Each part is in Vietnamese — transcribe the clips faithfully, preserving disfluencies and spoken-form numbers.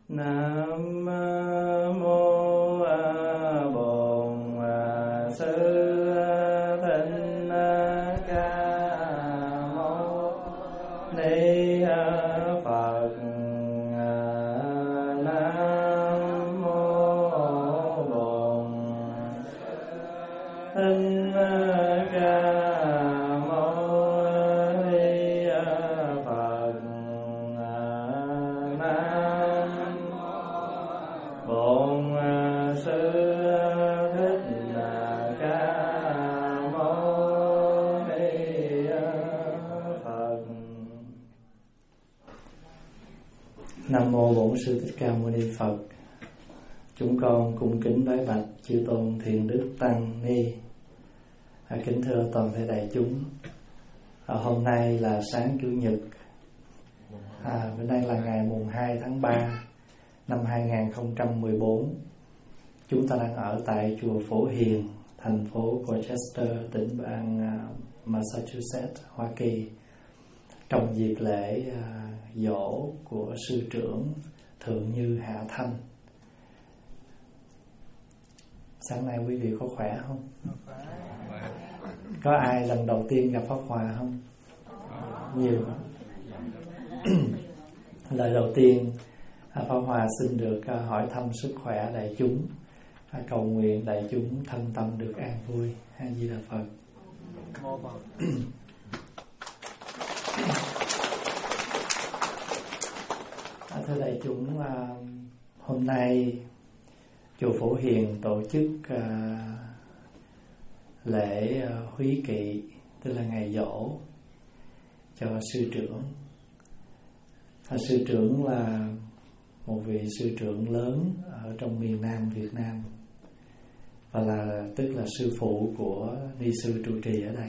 Nam mô Bổn Sư Thích Ca Mâu Ni Phật. Nam mô Bổn Thích Ca Mâu Ni Phật. Nam Bổn Sư Thích Ca Mâu Ni Phật. Nam mô Bổn Sư Thích Ca Mâu Ni Phật. Chúng con cung kính bái bạch chư tôn thiền đức tăng ni. À, kính thưa toàn thể đại chúng, à, hôm nay là sáng chủ nhật, à, bữa nay là ngày mùng hai tháng ba năm hai không một bốn. Chúng ta đang ở tại chùa Phổ Hiền, thành phố Rochester, tỉnh bang uh, Massachusetts, Hoa Kỳ, trong dịp lễ uh, giỗ của sư trưởng Thượng Như Hạ Thanh. Sáng nay quý vị có khỏe không? Có ai lần đầu tiên gặp Pháp Hòa không? Nhiều. Lời đầu tiên, Pháp Hòa xin được hỏi thăm sức khỏe đại chúng, cầu nguyện đại chúng thân tâm được an vui. A Di Đà Phật. Thưa đại chúng, hôm nay chùa Phổ Hiền tổ chức lễ húy kỵ, tức là ngày giỗ cho sư trưởng. Sư trưởng là một vị sư trưởng lớn ở trong miền Nam Việt Nam, và là tức là sư phụ của ni sư trụ trì ở đây.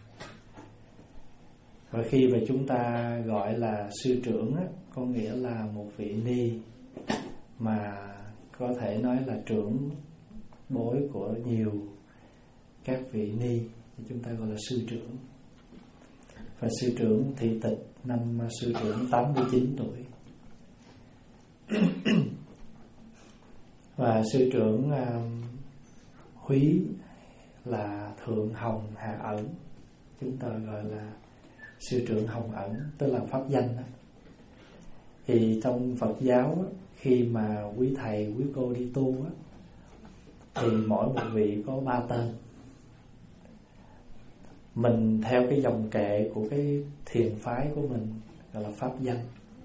Và khi mà chúng ta gọi là sư trưởng á, có nghĩa là một vị ni mà có thể nói là trưởng bối của nhiều các vị ni, chúng ta gọi là sư trưởng. Và sư trưởng thị tịch năm sư trưởng tám mươi chín tuổi. Và sư trưởng uh, Húy là Thượng Hồng Hạ Ẩn, chúng ta gọi là sư trưởng Hồng Ẩn, tức là pháp danh đó. Thì trong Phật giáo đó, khi mà quý thầy quý cô đi tu đó, thì mỗi một vị có ba tên. Mình theo cái dòng kệ của cái thiền phái của mình gọi là pháp danh.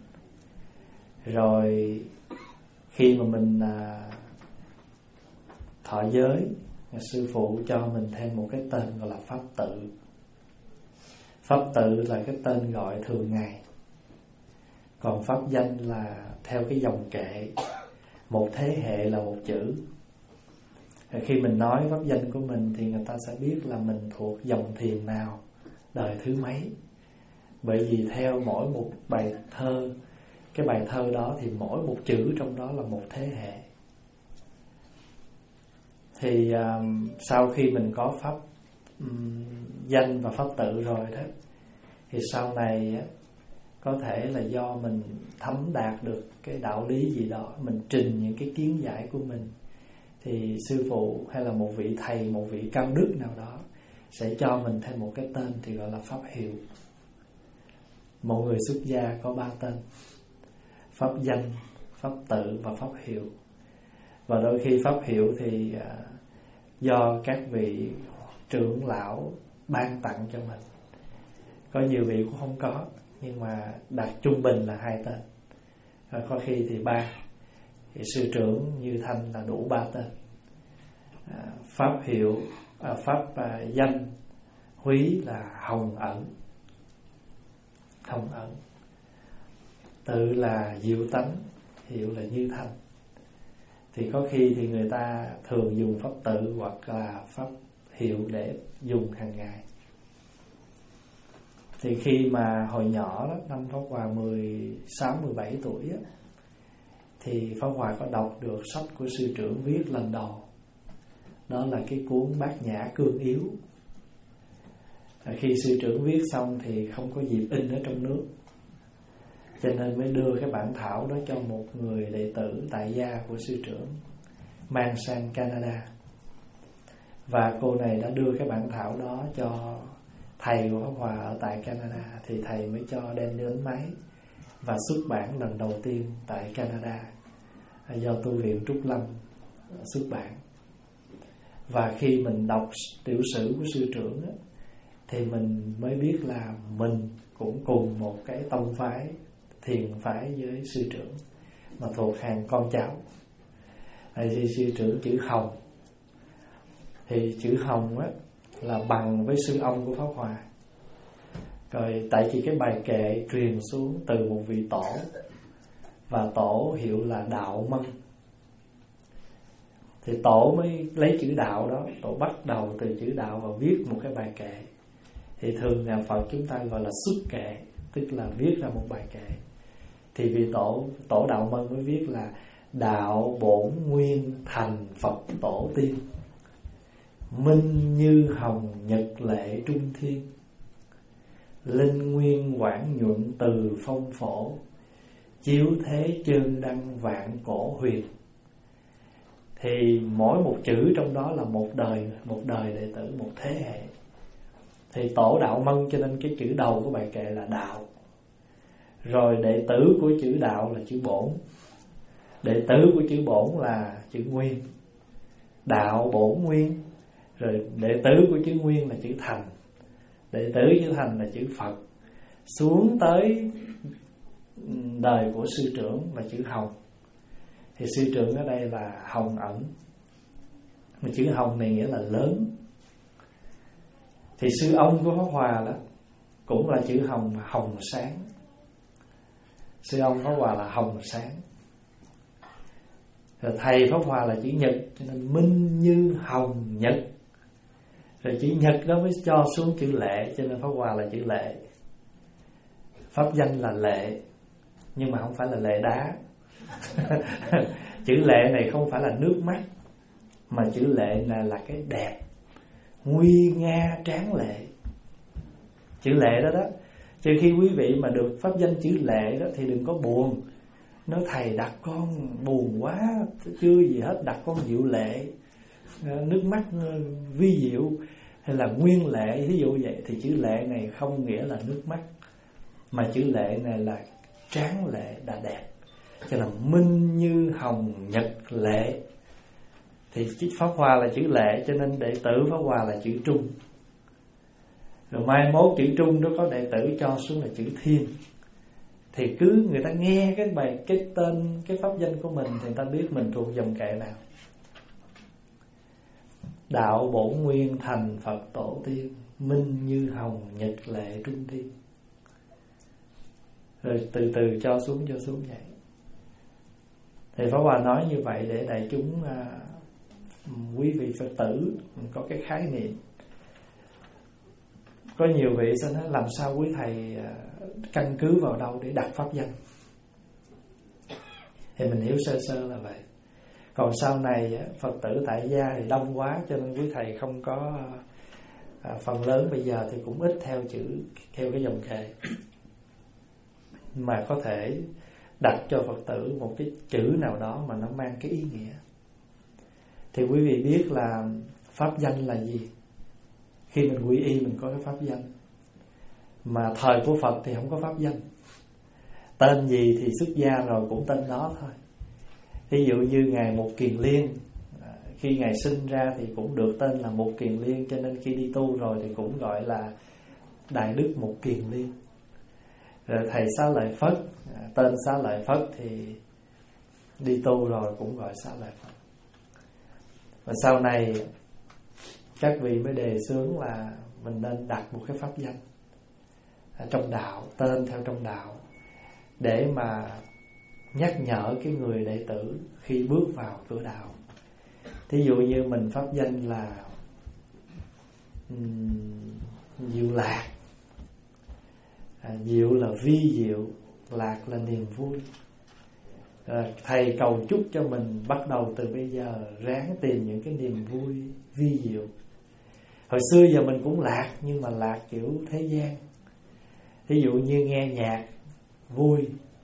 Rồi khi mà mình à, thọ giới, sư phụ cho mình thêm một cái tên gọi là pháp tự. Pháp tự là cái tên gọi thường ngày, còn pháp danh là theo cái dòng kệ, một thế hệ là một chữ. Khi mình nói pháp danh của mình thì người ta sẽ biết là mình thuộc dòng thiền nào, đời thứ mấy. Bởi vì theo mỗi một bài thơ, cái bài thơ đó thì mỗi một chữ trong đó là một thế hệ. Thì um, sau khi mình có pháp um, danh và pháp tự rồi đó, thì sau này có thể là do mình thấm đạt được cái đạo lý gì đó, mình trình những cái kiến giải của mình, thì sư phụ hay là một vị thầy, một vị cao đức nào đó sẽ cho mình thêm một cái tên thì gọi là pháp hiệu. Một người xuất gia có ba tên: pháp danh, pháp tự và pháp hiệu. Và đôi khi pháp hiệu thì uh, do các vị trưởng lão ban tặng cho mình. Có nhiều vị cũng không có, nhưng mà đạt trung bình là hai tên. Và có khi thì ba. Thì sư trưởng Như Thanh là đủ ba tên. À, pháp hiệu, à, pháp à, danh Húy là Hồng Ẩn. Hồng Ẩn. Tự là Diệu Tánh, hiệu là Như Thanh. Thì có khi thì người ta thường dùng pháp tự hoặc là pháp hiệu để dùng hàng ngày. Thì khi mà hồi nhỏ đó, năm Pháp Hòa mười sáu mười bảy tuổi á, thì Pháp Hòa có đọc được sách của sư trưởng viết lần đầu. Đó là cái cuốn Bát Nhã Cương Yếu. Khi sư trưởng viết xong thì không có dịp in ở trong nước. cho nên mới đưa cái bản thảo đó cho một người đệ tử tại gia của sư trưởng mang sang Canada. Và cô này đã đưa cái bản thảo đó cho thầy của Pháp Hòa ở tại Canada, thì thầy mới cho đem đến máy và xuất bản lần đầu tiên tại Canada, do tu viện Trúc Lâm xuất bản. Và khi mình đọc tiểu sử của sư trưởng đó, thì mình mới biết là mình cũng cùng một cái tông phái, thiền phái với sư trưởng, mà thuộc hàng con cháu. Thì sư trưởng chữ Hồng, thì chữ Hồng á là bằng với sư ông của Pháp Hòa. Rồi tại vì cái bài kệ truyền xuống từ một vị tổ, và tổ hiệu là Đạo Mân, thì tổ mới lấy chữ đạo đó, tổ bắt đầu từ chữ đạo và viết một cái bài kệ. Thì thường nhà Phật chúng ta gọi là xuất kệ, tức là viết ra một bài kệ. Thì vì tổ tổ Đạo Mân mới viết là đạo bổn nguyên thành Phật tổ tiên, minh như hồng nhật lệ trung thiên, linh nguyên quảng nhuận từ phong phổ, chiếu thế chân đăng vạn cổ huyền. Thì mỗi một chữ trong đó là một đời, một đời đệ tử, một thế hệ. Thì tổ Đạo Mân cho nên cái chữ đầu của bài kệ là đạo. Rồi đệ tử của chữ đạo là chữ bổn, đệ tử của chữ bổn là chữ nguyên, đạo bổn nguyên. Rồi đệ tử của chữ nguyên là chữ thành, đệ tử chữ thành là chữ Phật. Xuống tới đời của sư trưởng là chữ Hồng. Thì sư trưởng ở đây là Hồng ẩn, mà chữ Hồng này nghĩa là lớn. Thì sư ông của Pháp Hòa đó cũng là chữ Hồng, mà hồng sáng. Sư ông Pháp Hòa là hồng sáng. Rồi thầy Pháp Hòa là chữ nhật, cho nên minh như hồng nhật. Rồi chữ nhật đó mới cho xuống chữ lệ, cho nên Pháp Hòa là chữ lệ. Pháp danh là lệ, nhưng mà không phải là lệ đá. Chữ lệ này không phải là nước mắt, mà chữ lệ là là cái đẹp, nguy nga tráng lệ. Chữ lệ đó đó. Chứ khi quý vị mà được pháp danh chữ lệ đó thì đừng có buồn. Nói thầy đặt con buồn quá, chưa gì hết, đặt con Diệu Lệ, nước mắt vi diệu, hay là nguyên lệ, ví dụ vậy. Thì chữ lệ này không nghĩa là nước mắt, mà chữ lệ này là tráng lệ, đã đẹp. Cho là minh như hồng nhật lệ. Thì Pháp Hòa là chữ lệ, cho nên đệ tử Pháp Hòa là chữ trung. Rồi mai mốt chữ trung đó có đệ tử cho xuống là chữ thiên. Thì cứ người ta nghe cái bài, cái tên, cái pháp danh của mình thì người ta biết mình thuộc dòng kệ nào. Đạo bổn nguyên thành Phật tổ tiên, minh như hồng nhật lệ trung thiên. Rồi từ từ cho xuống cho xuống vậy. Thì Pháp Hòa nói như vậy để đại chúng, à, quý vị Phật tử có cái khái niệm. Có nhiều vị sẽ nói làm sao quý thầy căn cứ vào đâu để đặt pháp danh. Thì mình hiểu sơ sơ là vậy. Còn sau này Phật tử tại gia thì đông quá, cho nên quý thầy không có, à, phần lớn bây giờ thì cũng ít theo chữ, theo cái dòng kệ, mà có thể đặt cho Phật tử một cái chữ nào đó mà nó mang cái ý nghĩa. Thì quý vị biết là pháp danh là gì. Khi mình quy y mình có cái pháp danh. Mà thời của Phật thì không có pháp danh. Tên gì thì xuất gia rồi cũng tên đó thôi. Ví dụ như Ngài Một Kiền Liên, khi Ngài sinh ra thì cũng được tên là Một Kiền Liên, cho nên khi đi tu rồi thì cũng gọi là Đại Đức Một Kiền Liên. Rồi thầy Xá Lợi Phất, tên Xá Lợi Phất thì đi tu rồi cũng gọi Xá Lợi Phất. Và sau này các vị mới đề xướng là mình nên đặt một cái pháp danh trong đạo, tên theo trong đạo, để mà nhắc nhở cái người đệ tử khi bước vào cửa đạo. Thí dụ như mình pháp danh là um, Diệu Lạc. à, Diệu là vi diệu, lạc là niềm vui. à, Thầy cầu chúc cho mình bắt đầu từ bây giờ ráng tìm những cái niềm vui vi diệu. Hồi xưa giờ mình cũng lạc, nhưng mà lạc kiểu thế gian. Ví dụ như nghe nhạc vui,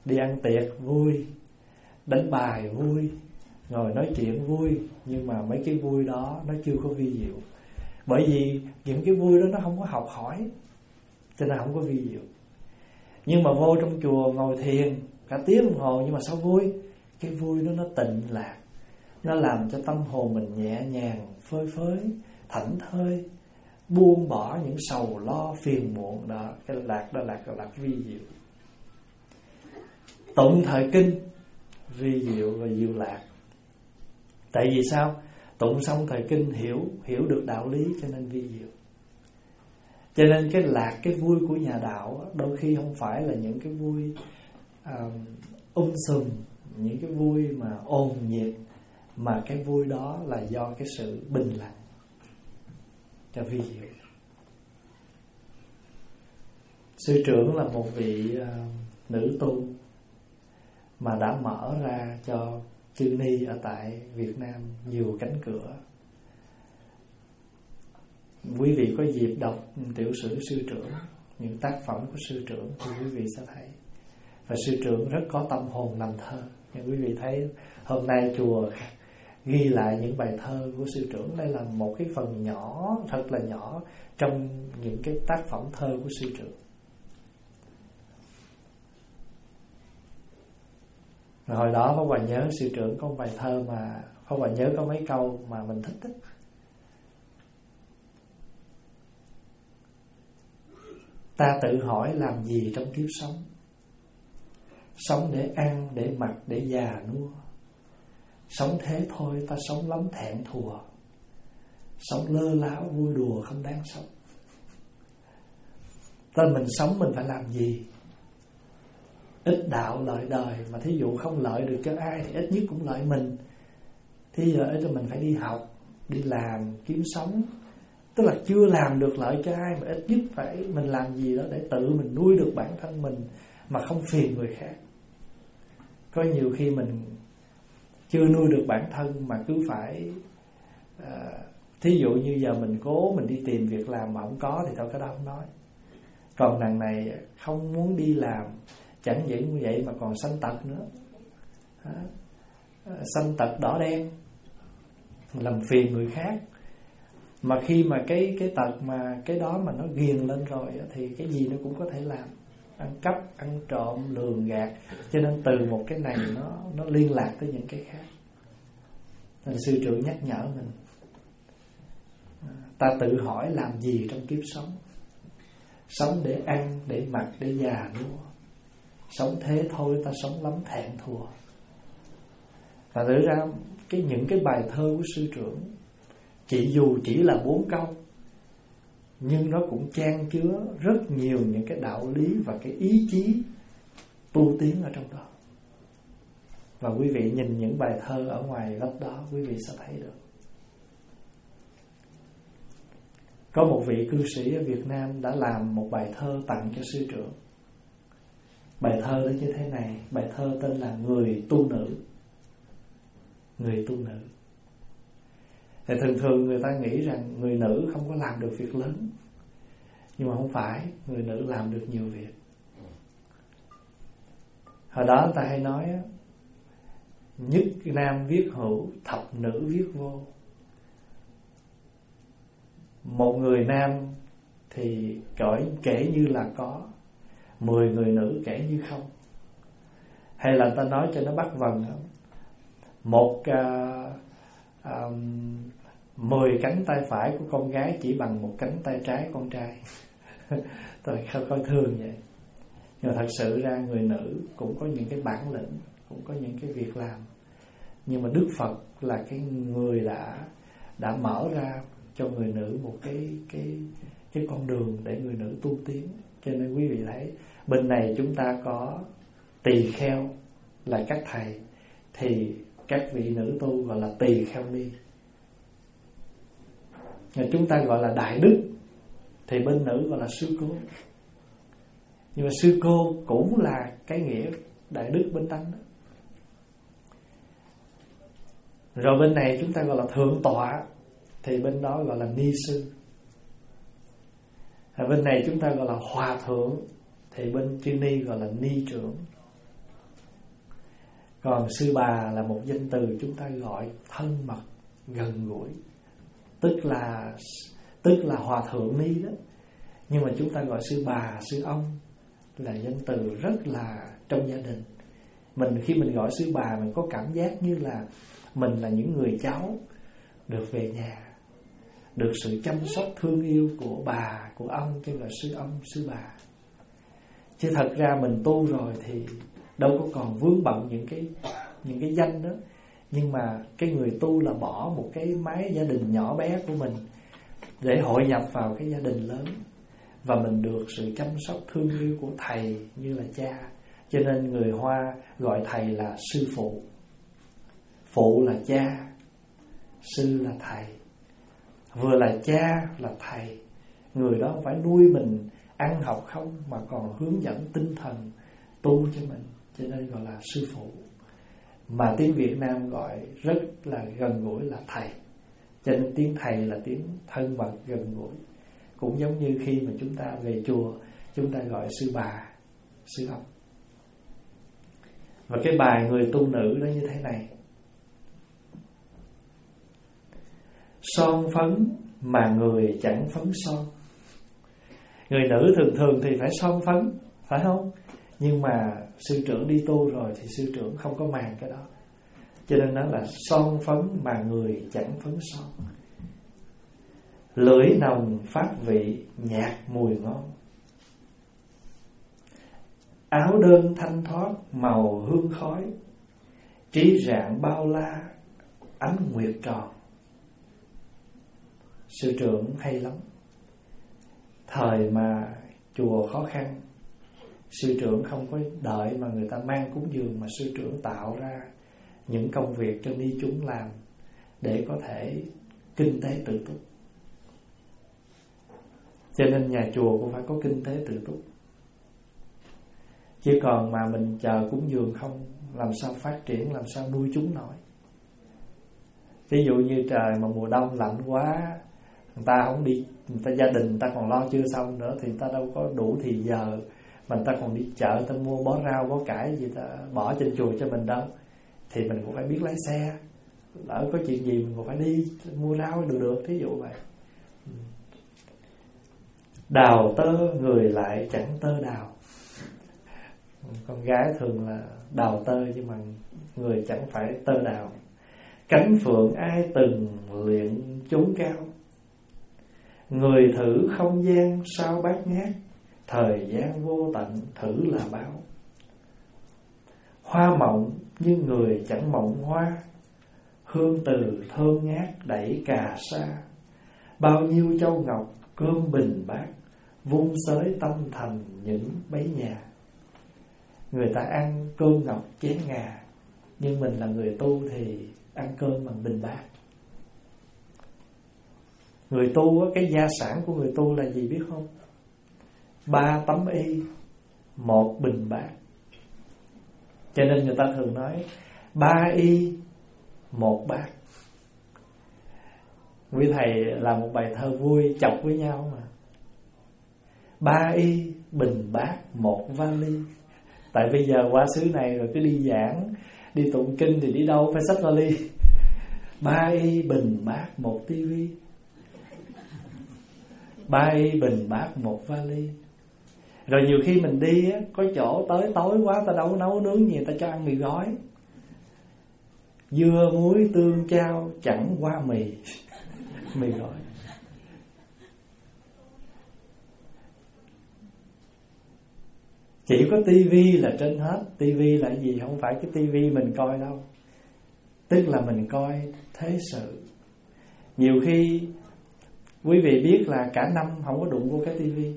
đi ăn tiệc vui, đánh bài vui, ngồi nói chuyện vui, nhưng mà mấy cái vui đó nó chưa có vi diệu. Bởi vì những cái vui đó nó không có học hỏi, cho nên không có vi diệu. Nhưng mà vô trong chùa ngồi thiền cả tiếng đồng hồ, nhưng mà sao vui? Cái vui đó nó tịnh lạc, nó làm cho tâm hồn mình nhẹ nhàng, phơi phới, thảnh thơi, buông bỏ những sầu lo phiền muộn đó. Cái lạc đó là cái lạc vi diệu. Tụng thời kinh vi diệu và diệu lạc. Tại vì sao? Tụng xong thời kinh hiểu hiểu được đạo lý cho nên vi diệu. Cho nên cái lạc, cái vui của nhà đạo đôi khi không phải là những cái vui um, um sùm, những cái vui mà ồn nhiệt, mà cái vui đó là do cái sự bình lặng, cho vi diệu. Sư trưởng là một vị uh, nữ tu mà đã mở ra cho chư ni ở tại Việt Nam nhiều cánh cửa. Quý vị có dịp đọc tiểu sử sư trưởng, những tác phẩm của sư trưởng thì quý vị sẽ thấy. Và sư trưởng rất có tâm hồn làm thơ. Nhưng quý vị thấy hôm nay chùa ghi lại những bài thơ của sư trưởng. Đây là một cái phần nhỏ, thật là nhỏ trong những cái tác phẩm thơ của sư trưởng. Rồi hồi đó Pháp Hòa nhớ sư trưởng có một bài thơ mà Pháp Hòa nhớ có mấy câu mà mình thích thích. Ta tự hỏi làm gì trong kiếp sống, sống để ăn, để mặc, để già nua. Sống thế thôi ta sống lắm thẹn thùa, sống lơ láo vui đùa không đáng sống. Tên mình sống mình phải làm gì? Ít đạo lợi đời, mà thí dụ không lợi được cho ai thì ít nhất cũng lợi mình. Thì giờ ít mình phải đi học, đi làm, kiếm sống. Tức là chưa làm được lợi cho ai, mà ít nhất phải mình làm gì đó để tự mình nuôi được bản thân mình mà không phiền người khác. Có nhiều khi mình chưa nuôi được bản thân mà cứ phải à, thí dụ như giờ mình cố mình đi tìm việc làm mà không có thì thôi cái đó không nói. Còn đằng này không muốn đi làm, chẳng những như vậy mà còn sanh tật nữa. à, Sanh tật đỏ đen, làm phiền người khác. Mà khi mà cái cái tật mà cái đó mà nó ghiền lên rồi thì cái gì nó cũng có thể làm. Ăn cắp, ăn trộm, lường gạt. Cho nên từ một cái này nó nó liên lạc tới những cái khác. Nên sư trưởng nhắc nhở mình, ta tự hỏi làm gì trong kiếp sống. Sống để ăn, để mặc, để già nua. Sống thế thôi ta sống lắm thẹn thùa. Và thực ra cái những cái bài thơ của sư trưởng, chỉ dù chỉ là bốn câu, nhưng nó cũng chan chứa rất nhiều những cái đạo lý và cái ý chí tu tiến ở trong đó. Và quý vị nhìn những bài thơ ở ngoài góc đó, quý vị sẽ thấy được. Có một vị cư sĩ ở Việt Nam đã làm một bài thơ tặng cho sư trưởng. Bài thơ đó như thế này, bài thơ tên là Người tu nữ. Người tu nữ. Thì thường thường người ta nghĩ rằng người nữ không có làm được việc lớn. Nhưng mà không phải, người nữ làm được nhiều việc. Hồi đó người ta hay nói nhất nam viết hữu, thập nữ viết vô. Một người nam thì cõi kể như là có, mười người nữ kể như không. Hay là người ta nói cho nó bắt vần không? Một uh, um, mười cánh tay phải của con gái chỉ bằng một cánh tay trái con trai. Tôi không coi thường vậy. Nhưng mà thật sự ra người nữ cũng có những cái bản lĩnh, cũng có những cái việc làm. Nhưng mà Đức Phật là cái người đã đã mở ra cho người nữ một cái cái cái con đường để người nữ tu tiến. Cho nên quý vị thấy bên này chúng ta có tỳ kheo là các thầy, thì các vị nữ tu gọi là tỳ kheo ni. Chúng ta gọi là đại đức, thì bên nữ gọi là sư cô. Nhưng mà sư cô cũng là cái nghĩa đại đức bên tánh đó. Rồi bên này chúng ta gọi là thượng tọa, thì bên đó gọi là ni sư. Ở bên này chúng ta gọi là hòa thượng, thì bên chư ni gọi là ni trưởng. Còn sư bà là một danh từ chúng ta gọi thân mật, gần gũi, tức là tức là hòa thượng ni đó. Nhưng mà chúng ta gọi sư bà, sư ông là danh từ rất là trong gia đình. Mình khi mình gọi sư bà, mình có cảm giác như là mình là những người cháu được về nhà, được sự chăm sóc thương yêu của bà, của ông, kêu là sư ông, sư bà. Chứ thật ra mình tu rồi thì đâu có còn vướng bận những cái những cái danh đó. Nhưng mà cái người tu là bỏ một cái mái gia đình nhỏ bé của mình để hội nhập vào cái gia đình lớn, và mình được sự chăm sóc thương yêu của thầy như là cha. Cho nên người Hoa gọi thầy là sư phụ. Phụ là cha, sư là thầy. Vừa là cha là thầy. Người đó không phải nuôi mình ăn học không, mà còn hướng dẫn tinh thần tu cho mình, cho nên gọi là sư phụ. Mà tiếng Việt Nam gọi rất là gần gũi là thầy. Cho nên tiếng thầy là tiếng thân mật gần gũi. Cũng giống như khi mà chúng ta về chùa, chúng ta gọi sư bà, sư ông. Và cái bài người tu nữ đó như thế này: son phấn mà người chẳng phấn son. Người nữ thường thường thì phải son phấn, phải không? Nhưng mà sư trưởng đi tu rồi thì sư trưởng không có màng cái đó. Cho nên nó là son phấn mà người chẳng phấn son. Lưỡi nồng phát vị nhạt mùi ngon. Áo đơn thanh thoát màu hương khói. Trí rạng bao la ánh nguyệt tròn. Sư trưởng hay lắm. Thời mà chùa khó khăn, sư trưởng không có đợi mà người ta mang cúng dường, mà sư trưởng tạo ra những công việc cho ni chúng làm để có thể kinh tế tự túc. Cho nên nhà chùa cũng phải có kinh tế tự túc. Chứ còn mà mình chờ cúng dường không, làm sao phát triển, làm sao nuôi chúng nổi. Ví dụ như trời mà mùa đông lạnh quá, người ta không đi, người ta gia đình người ta còn lo chưa xong nữa, thì người ta đâu có đủ thì giờ mà người ta còn đi chợ, người ta mua bó rau bó cải gì ta bỏ trên chùa cho mình đâu. Thì mình cũng phải biết lái xe, lỡ có chuyện gì mình cũng phải đi mua rau được được, thí dụ vậy. Đào tơ người lại chẳng tơ đào. Con gái thường là đào tơ, nhưng mà người chẳng phải tơ đào. Cánh phượng ai từng luyện chốn cao. Người thử không gian sao bát ngát. Thời gian vô tận thử là báo. Hoa mộng nhưng người chẳng mộng hoa. Hương từ thơm ngát đẩy cà sa. Bao nhiêu châu ngọc cơm bình bát. Vung xới tâm thành những bấy nhà. Người ta ăn cơm ngọc chén ngà, nhưng mình là người tu thì ăn cơm bằng bình bát. Người tu, cái gia sản của người tu là gì biết không? Ba tấm y, một bình bát. Cho nên người ta thường nói ba y, một bát. Quý thầy làm một bài thơ vui chọc với nhau mà. Ba y, bình bát, một vali. Tại bây giờ qua xứ này rồi cứ đi giảng, đi tụng kinh thì đi đâu phải xách vali. Ba y, bình bát, một tivi. Ba y, bình bát, một vali. Rồi nhiều khi mình đi á, có chỗ tới tối quá ta đâu nấu nướng gì, ta cho ăn mì gói. Dưa muối tương chao chẳng qua mì. Mì gói. Chỉ có tivi là trên hết. Tivi là gì? Không phải cái tivi mình coi đâu. Tức là mình coi thế sự. Nhiều khi quý vị biết là cả năm không có đụng vô cái tivi.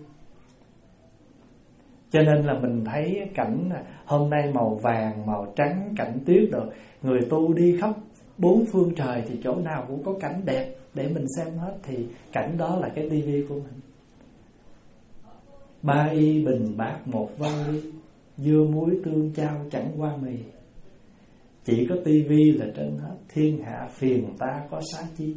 Cho nên là mình thấy cảnh hôm nay màu vàng, màu trắng, cảnh tuyết rồi. Người tu đi khắp bốn phương trời thì chỗ nào cũng có cảnh đẹp để mình xem hết. Thì cảnh đó là cái tivi của mình. Ba y, bình bát, một vali. Dưa muối tương chao chẳng qua mì. Chỉ có tivi là trên hết. Thiên hạ phiền ta có xá chi.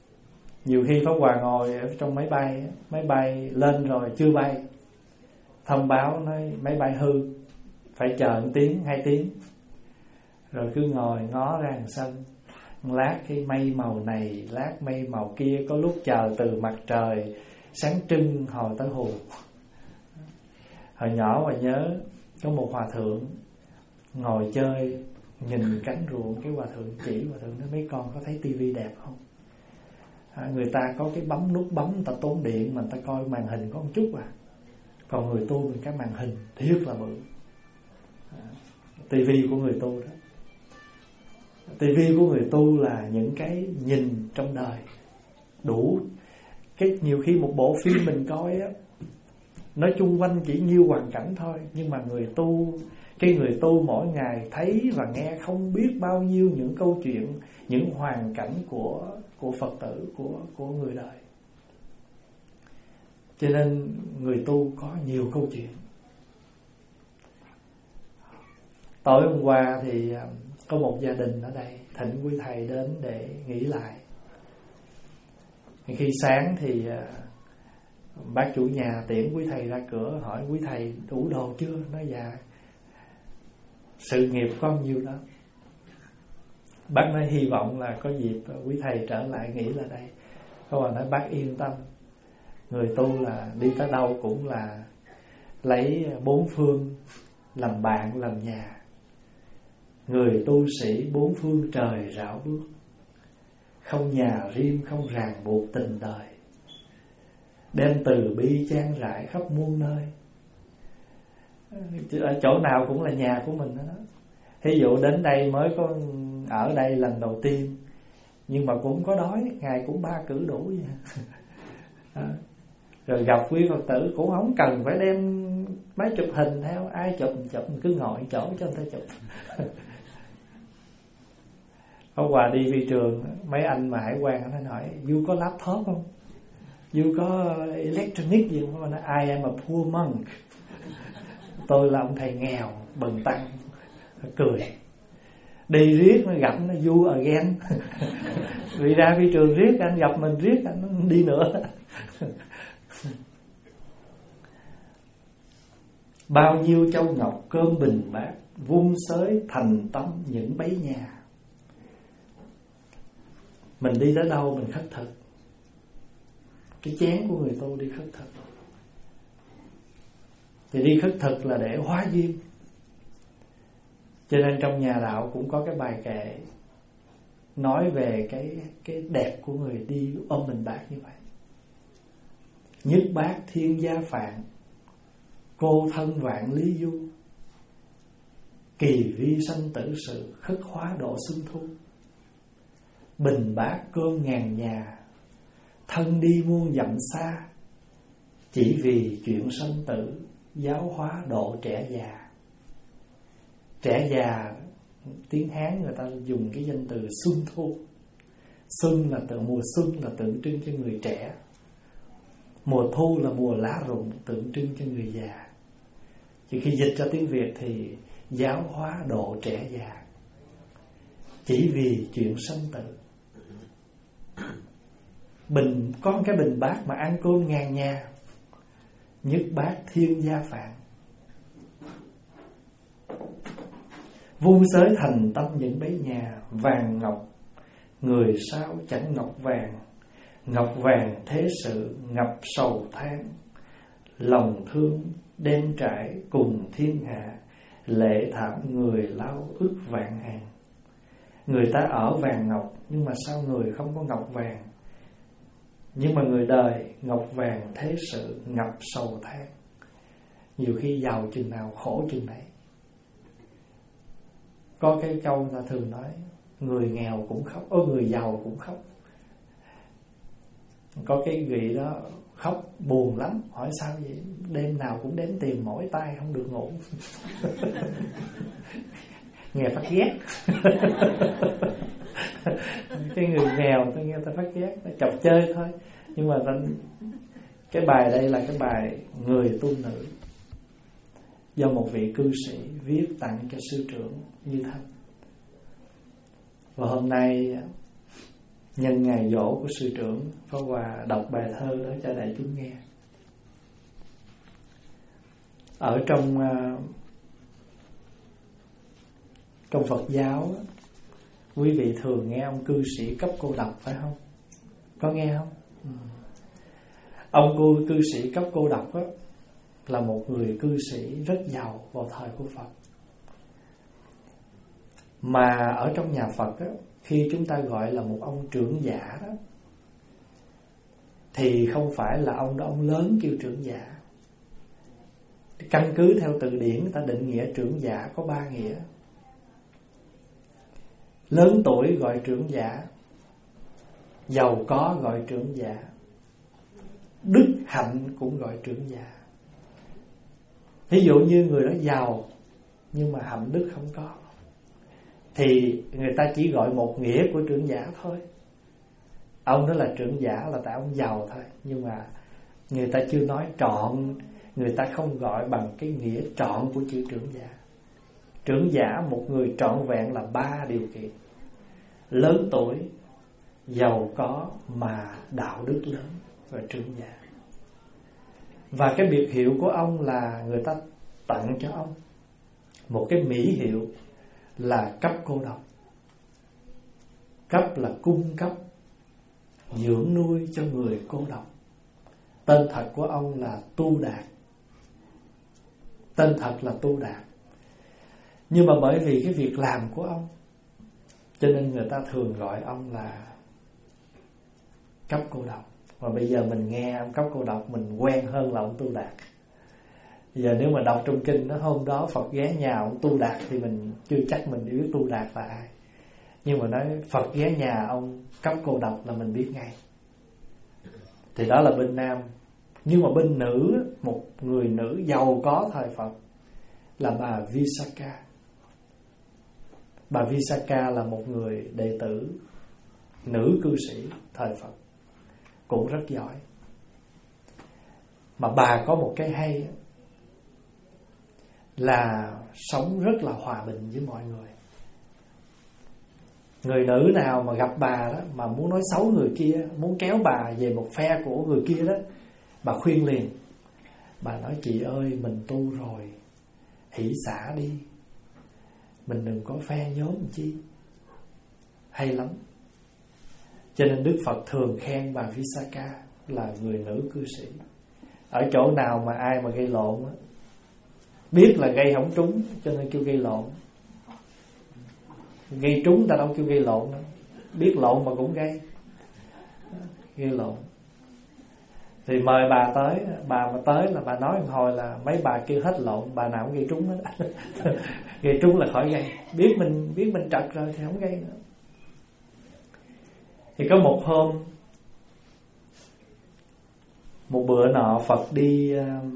Nhiều khi Pháp Hòa ngồi ở trong máy bay, máy bay lên rồi chưa bay, thông báo nói máy bay hư, phải chờ một tiếng, hai tiếng. Rồi cứ ngồi ngó ra sân, lát cái mây màu này, lát mây màu kia, có lúc chờ từ mặt trời sáng trưng hồi tới hù. Hồi nhỏ mà nhớ có một hòa thượng ngồi chơi, nhìn cánh ruộng, cái hòa thượng chỉ, hòa thượng nói mấy con có thấy tivi đẹp không? À, người ta có cái bấm nút bấm, người ta tốn điện mà người ta coi màn hình có một chút à. Còn người tu mình cái màn hình thiết là bự. À, tivi của người tu đó. Tivi của người tu là những cái nhìn trong đời đủ. Cái nhiều khi một bộ phim mình coi á, nói chung quanh chỉ nhiêu hoàn cảnh thôi, nhưng mà người tu, cái người tu mỗi ngày thấy và nghe không biết bao nhiêu những câu chuyện, những hoàn cảnh của của Phật tử, của của người đời. Cho nên người tu có nhiều câu chuyện. Tối hôm qua thì có một gia đình ở đây thỉnh quý thầy đến để nghỉ lại. Khi sáng thì bác chủ nhà tiễn quý thầy ra cửa, hỏi quý thầy đủ đồ chưa? Nói dạ, sự nghiệp có nhiêu đó. Bác nói hy vọng là có dịp quý thầy trở lại nghỉ lại đây. Có bà nói bác yên tâm, người tu là đi tới đâu cũng là lấy bốn phương làm bạn làm nhà. Người tu sĩ bốn phương trời rảo bước, không nhà riêng không ràng buộc tình đời, đem từ bi chan rải khắp muôn nơi. Ở chỗ nào cũng là nhà của mình đó. Thí dụ đến đây mới có ở đây lần đầu tiên, nhưng mà cũng có đói, ngày cũng ba cử đủ vậy. À, rồi gặp quý Phật tử cũng không cần phải đem máy chụp hình theo, ai chụp chụp cứ ngồi chỗ cho người ta chụp. Hôm qua đi phi trường, mấy anh mà hải quan nó hỏi you có laptop không, you có electronic gì không? Nó nói I am a poor monk, tôi là ông thầy nghèo bần tăng. Cười. Đi riết nó gặp nó you again. Vì ra phi trường riết anh gặp mình riết anh nó đi nữa. Bao nhiêu châu ngọc cơm bình bát, vung xới thành tâm những bấy nhà. Mình đi tới đâu mình khất thực. Cái chén của người tu đi khất thực. Thì đi khất thực là để hóa duyên. Cho nên trong nhà đạo cũng có cái bài kệ nói về cái cái đẹp của người đi ôm bình bát như vậy. Nhất bát thiên gia phạn, cô thân vạn lý du, kỳ vi sanh tử sự, khất hóa độ xuân thu. Bình bát cơm ngàn nhà, thân đi muôn dặm xa, chỉ vì chuyện sanh tử, giáo hóa độ trẻ già. Trẻ già, tiếng Hán người ta dùng cái danh từ xuân thu. Xuân là từ mùa xuân, là tượng trưng cho người trẻ. Mùa thu là mùa lá rụng, tượng trưng cho người già. Chỉ khi dịch ra tiếng Việt thì giáo hóa độ trẻ già, chỉ vì chuyện sanh tử. Bình, có cái bình bát mà ăn cơm ngàn nhà, nhất bát thiên gia phạn, vung xới thành tâm những bấy nhà. Vàng ngọc người sao chẳng ngọc vàng, ngọc vàng thế sự ngập sầu than. Lòng thương đem trải cùng thiên hạ, lệ thảm người lao ức vạn hàng. Người ta ở vàng ngọc, nhưng mà sao người không có ngọc vàng? Nhưng mà người đời ngọc vàng thế sự ngập sầu than. Nhiều khi giàu chừng nào khổ chừng đấy. Có cái câu ta thường nói, người nghèo cũng khóc, ô người giàu cũng khóc. Có cái vị đó khóc buồn lắm, hỏi sao vậy? Đêm nào cũng đếm tiền mỏi tay không được ngủ. Nghe phát ghét. Cái người nghèo tôi nghe ta phát ghét, ta chọc chơi thôi. Nhưng mà ta, cái bài đây là cái bài Người tu nữ, do một vị cư sĩ viết tặng cho sư trưởng Như Thanh. Và hôm nay nhân ngày giỗ của sư trưởng, Pháp Hòa đọc bài thơ đó cho đại chúng nghe. Ở trong uh, trong Phật giáo, quý vị thường nghe ông cư sĩ cấp cô độc phải không? Có nghe không? Ừ. Ông cư, cư sĩ cấp cô độc á, là một người cư sĩ rất giàu vào thời của Phật. Mà ở trong nhà Phật á, khi chúng ta gọi là một ông trưởng giả đó, thì không phải là ông đó ông lớn kêu trưởng giả. Căn cứ theo từ điển người ta định nghĩa trưởng giả có ba nghĩa. Lớn tuổi gọi trưởng giả, giàu có gọi trưởng giả, đức hạnh cũng gọi trưởng giả. Ví dụ như người đó giàu nhưng mà hạnh đức không có, thì người ta chỉ gọi một nghĩa của trưởng giả thôi. Ông đó là trưởng giả là tại ông giàu thôi, nhưng mà người ta chưa nói trọn, người ta không gọi bằng cái nghĩa trọn của chữ trưởng giả. Trưởng giả một người trọn vẹn là ba điều kiện: lớn tuổi, giàu có mà đạo đức lớn, và trưởng giả. Và cái biệt hiệu của ông là người ta tặng cho ông một cái mỹ hiệu là cấp cô độc. Cấp là cung cấp, dưỡng nuôi cho người cô độc. Tên thật của ông là Tu Đạt. Tên thật là Tu Đạt. Nhưng mà bởi vì cái việc làm của ông, cho nên người ta thường gọi ông là cấp cô độc. Và bây giờ mình nghe ông cấp cô độc mình quen hơn là ông Tu Đạt. Giờ nếu mà đọc trong kinh đó, hôm đó Phật ghé nhà ông Tu Đạt thì mình chưa chắc mình biết Tu Đạt là ai. Nhưng mà nói Phật ghé nhà ông cấp cô độc là mình biết ngay. Thì đó là bên nam. Nhưng mà bên nữ, một người nữ giàu có thời Phật là bà Visakha. Bà Visakha là một người đệ tử nữ cư sĩ thời Phật, cũng rất giỏi. Mà bà có một cái hay là sống rất là hòa bình với mọi người. Người nữ nào mà gặp bà đó mà muốn nói xấu người kia, muốn kéo bà về một phe của người kia đó, bà khuyên liền. Bà nói chị ơi, mình tu rồi, hỷ xả đi, mình đừng có phe nhóm chi. Hay lắm. Cho nên Đức Phật thường khen bà Visakha là người nữ cư sĩ. Ở chỗ nào mà ai mà gây lộn á, biết là gây không trúng cho nên kêu gây lộn. Gây trúng ta đâu kêu gây lộn đâu. Biết lộn mà cũng gây Gây lộn. Thì mời bà tới, bà mà tới là bà nói một hồi là mấy bà kêu hết lộn, bà nào cũng gây trúng hết. Gây trúng là khỏi gây. Biết mình biết mình trật rồi thì không gây nữa. Thì có một hôm, một bữa nọ Phật đi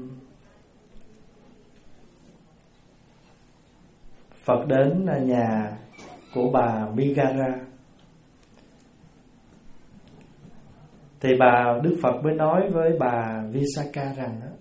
Phật đến nhà của bà Migara. Thì bà Đức Phật mới nói với bà Visakha rằng đó,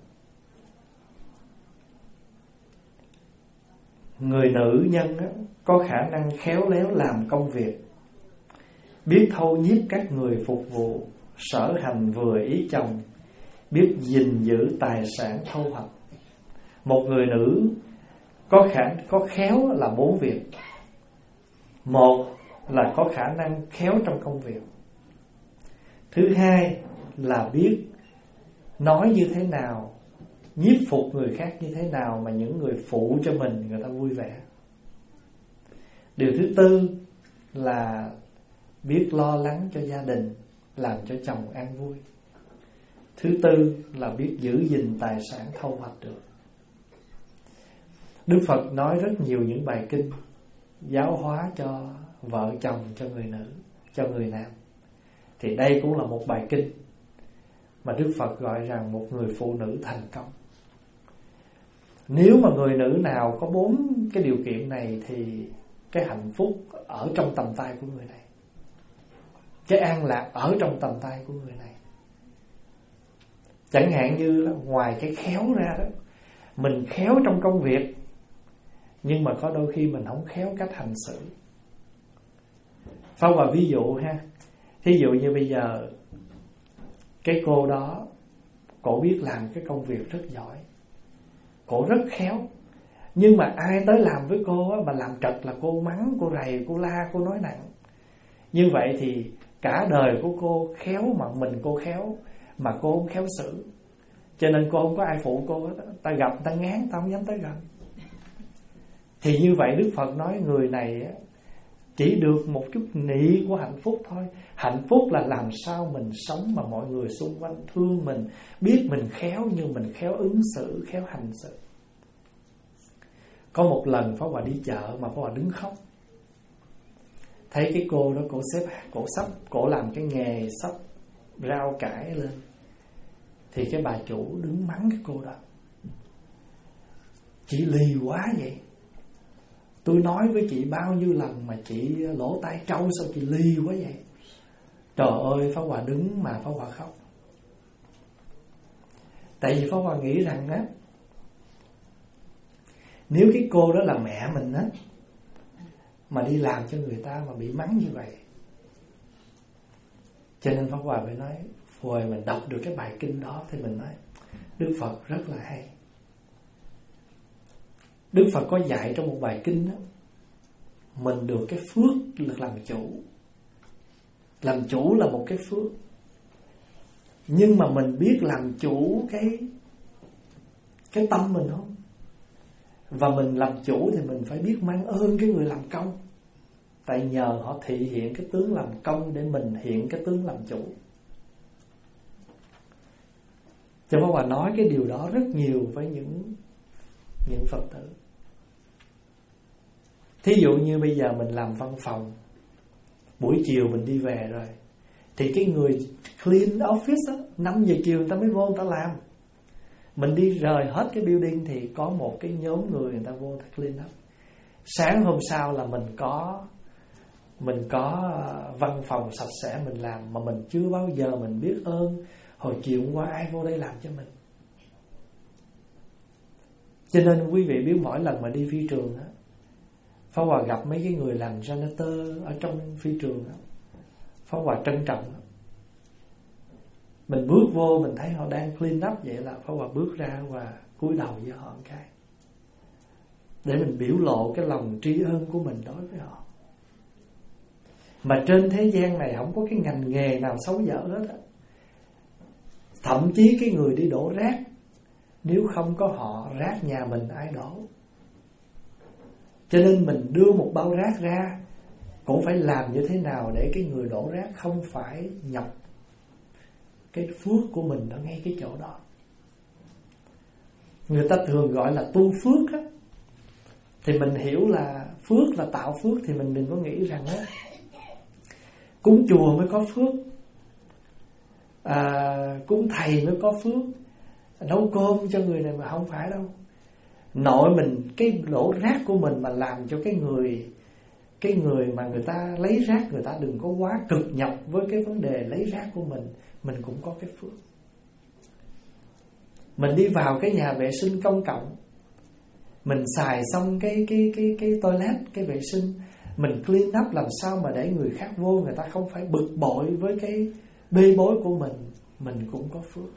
người nữ nhân đó, có khả năng khéo léo làm công việc, biết thâu nhiếp các người phục vụ, sở hành vừa ý chồng, biết gìn giữ tài sản thâu hoạch. Một người nữ có khả có khéo là bốn việc. Một là có khả năng khéo trong công việc. Thứ hai là biết nói như thế nào, nhiếp phục người khác như thế nào mà những người phụ cho mình người ta vui vẻ. Điều thứ tư là biết lo lắng cho gia đình, làm cho chồng an vui. Thứ tư là biết giữ gìn tài sản thâu hoạch được. Đức Phật nói rất nhiều những bài kinh giáo hóa cho vợ chồng, cho người nữ, cho người nam. Thì đây cũng là một bài kinh mà Đức Phật gọi rằng một người phụ nữ thành công. Nếu mà người nữ nào có bốn cái điều kiện này thì cái hạnh phúc ở trong tầm tay của người này, cái an lạc ở trong tầm tay của người này. Chẳng hạn như là ngoài cái khéo ra đó, mình khéo trong công việc, nhưng mà có đôi khi mình không khéo cách hành xử. Phong vào ví dụ ha. Thí dụ như bây giờ cái cô đó, cổ biết làm cái công việc rất giỏi, Cổ rất khéo. Nhưng mà ai tới làm với cô á, mà làm trật là cô mắng, cô rầy, cô la, cô nói nặng. Như vậy thì cả đời của cô khéo mà mình cô khéo, mà cô không khéo xử. Cho nên cô không có ai phụ cô hết. Ta gặp ta ngán, ta không dám tới gần. Thì như vậy Đức Phật nói người này á, chỉ được một chút nị của hạnh phúc thôi. Hạnh phúc là làm sao mình sống mà mọi người xung quanh thương mình, biết mình khéo nhưng mình khéo ứng xử, khéo hành sự. Có một lần Pháp Hòa đi chợ mà Pháp Hòa đứng khóc. Thấy cái cô đó, cổ xếp, cổ sắp, cổ làm cái nghề sắp rau cải lên. Thì cái bà chủ đứng mắng cái cô đó: chị lì quá vậy. Tôi nói với chị bao nhiêu lần mà chị lỗ tai trâu, sao chị lì quá vậy? Trời ơi, Pháp Hòa đứng mà Pháp Hòa khóc. Tại vì Pháp Hòa nghĩ rằng á, nếu cái cô đó là mẹ mình á, mà đi làm cho người ta mà bị mắng như vậy. Cho nên Pháp Hòa phải nói, hồi mình đọc được cái bài kinh đó thì mình nói Đức Phật rất là hay. Đức Phật có dạy trong một bài kinh đó, mình được cái phước là làm chủ. Làm chủ là một cái phước. Nhưng mà mình biết làm chủ cái Cái tâm mình không? Và mình làm chủ thì mình phải biết mang ơn cái người làm công. Tại nhờ họ thị hiện cái tướng làm công để mình hiện cái tướng làm chủ. Cho Pháp Hòa nói cái điều đó rất nhiều với những những Phật tử. Thí dụ như bây giờ mình làm văn phòng, buổi chiều mình đi về rồi, thì cái người clean office á, năm giờ chiều người ta mới vô người ta làm. Mình đi rời hết cái building thì có một cái nhóm người người ta vô người ta clean up. Sáng hôm sau là mình có Mình có văn phòng sạch sẽ mình làm, mà mình chưa bao giờ mình biết ơn hồi chiều hôm qua ai vô đây làm cho mình. Cho nên quý vị biết mỗi lần mà đi phi trường á, Pháp Hòa gặp mấy cái người làm janitor ở trong phi trường á, Pháp Hòa trân trọng đó. Mình bước vô mình thấy họ đang clean up vậy là Pháp Hòa bước ra và cúi đầu với họ một cái, để mình biểu lộ cái lòng tri ân của mình đối với họ. Mà trên thế gian này không có cái ngành nghề nào xấu dở hết á. Thậm chí cái người đi đổ rác, nếu không có họ, rác nhà mình ai đổ. Cho nên mình đưa một bao rác ra, cũng phải làm như thế nào để cái người đổ rác không phải nhọc cái phước của mình ở ngay cái chỗ đó. Người ta thường gọi là tu phước á. Thì mình hiểu là phước là tạo phước. Thì mình đừng có nghĩ rằng á, cúng chùa mới có phước, à, cúng thầy mới có phước, nấu cơm cho người này, mà không phải đâu. Nội mình, cái đổ rác của mình mà làm cho cái người Cái người mà người ta lấy rác, người ta đừng có quá cực nhọc với cái vấn đề lấy rác của mình, mình cũng có cái phước. Mình đi vào cái nhà vệ sinh công cộng, mình xài xong cái cái cái cái toilet, cái vệ sinh, mình clean up làm sao mà để người khác vô người ta không phải bực bội với cái bê bối của mình, mình cũng có phước.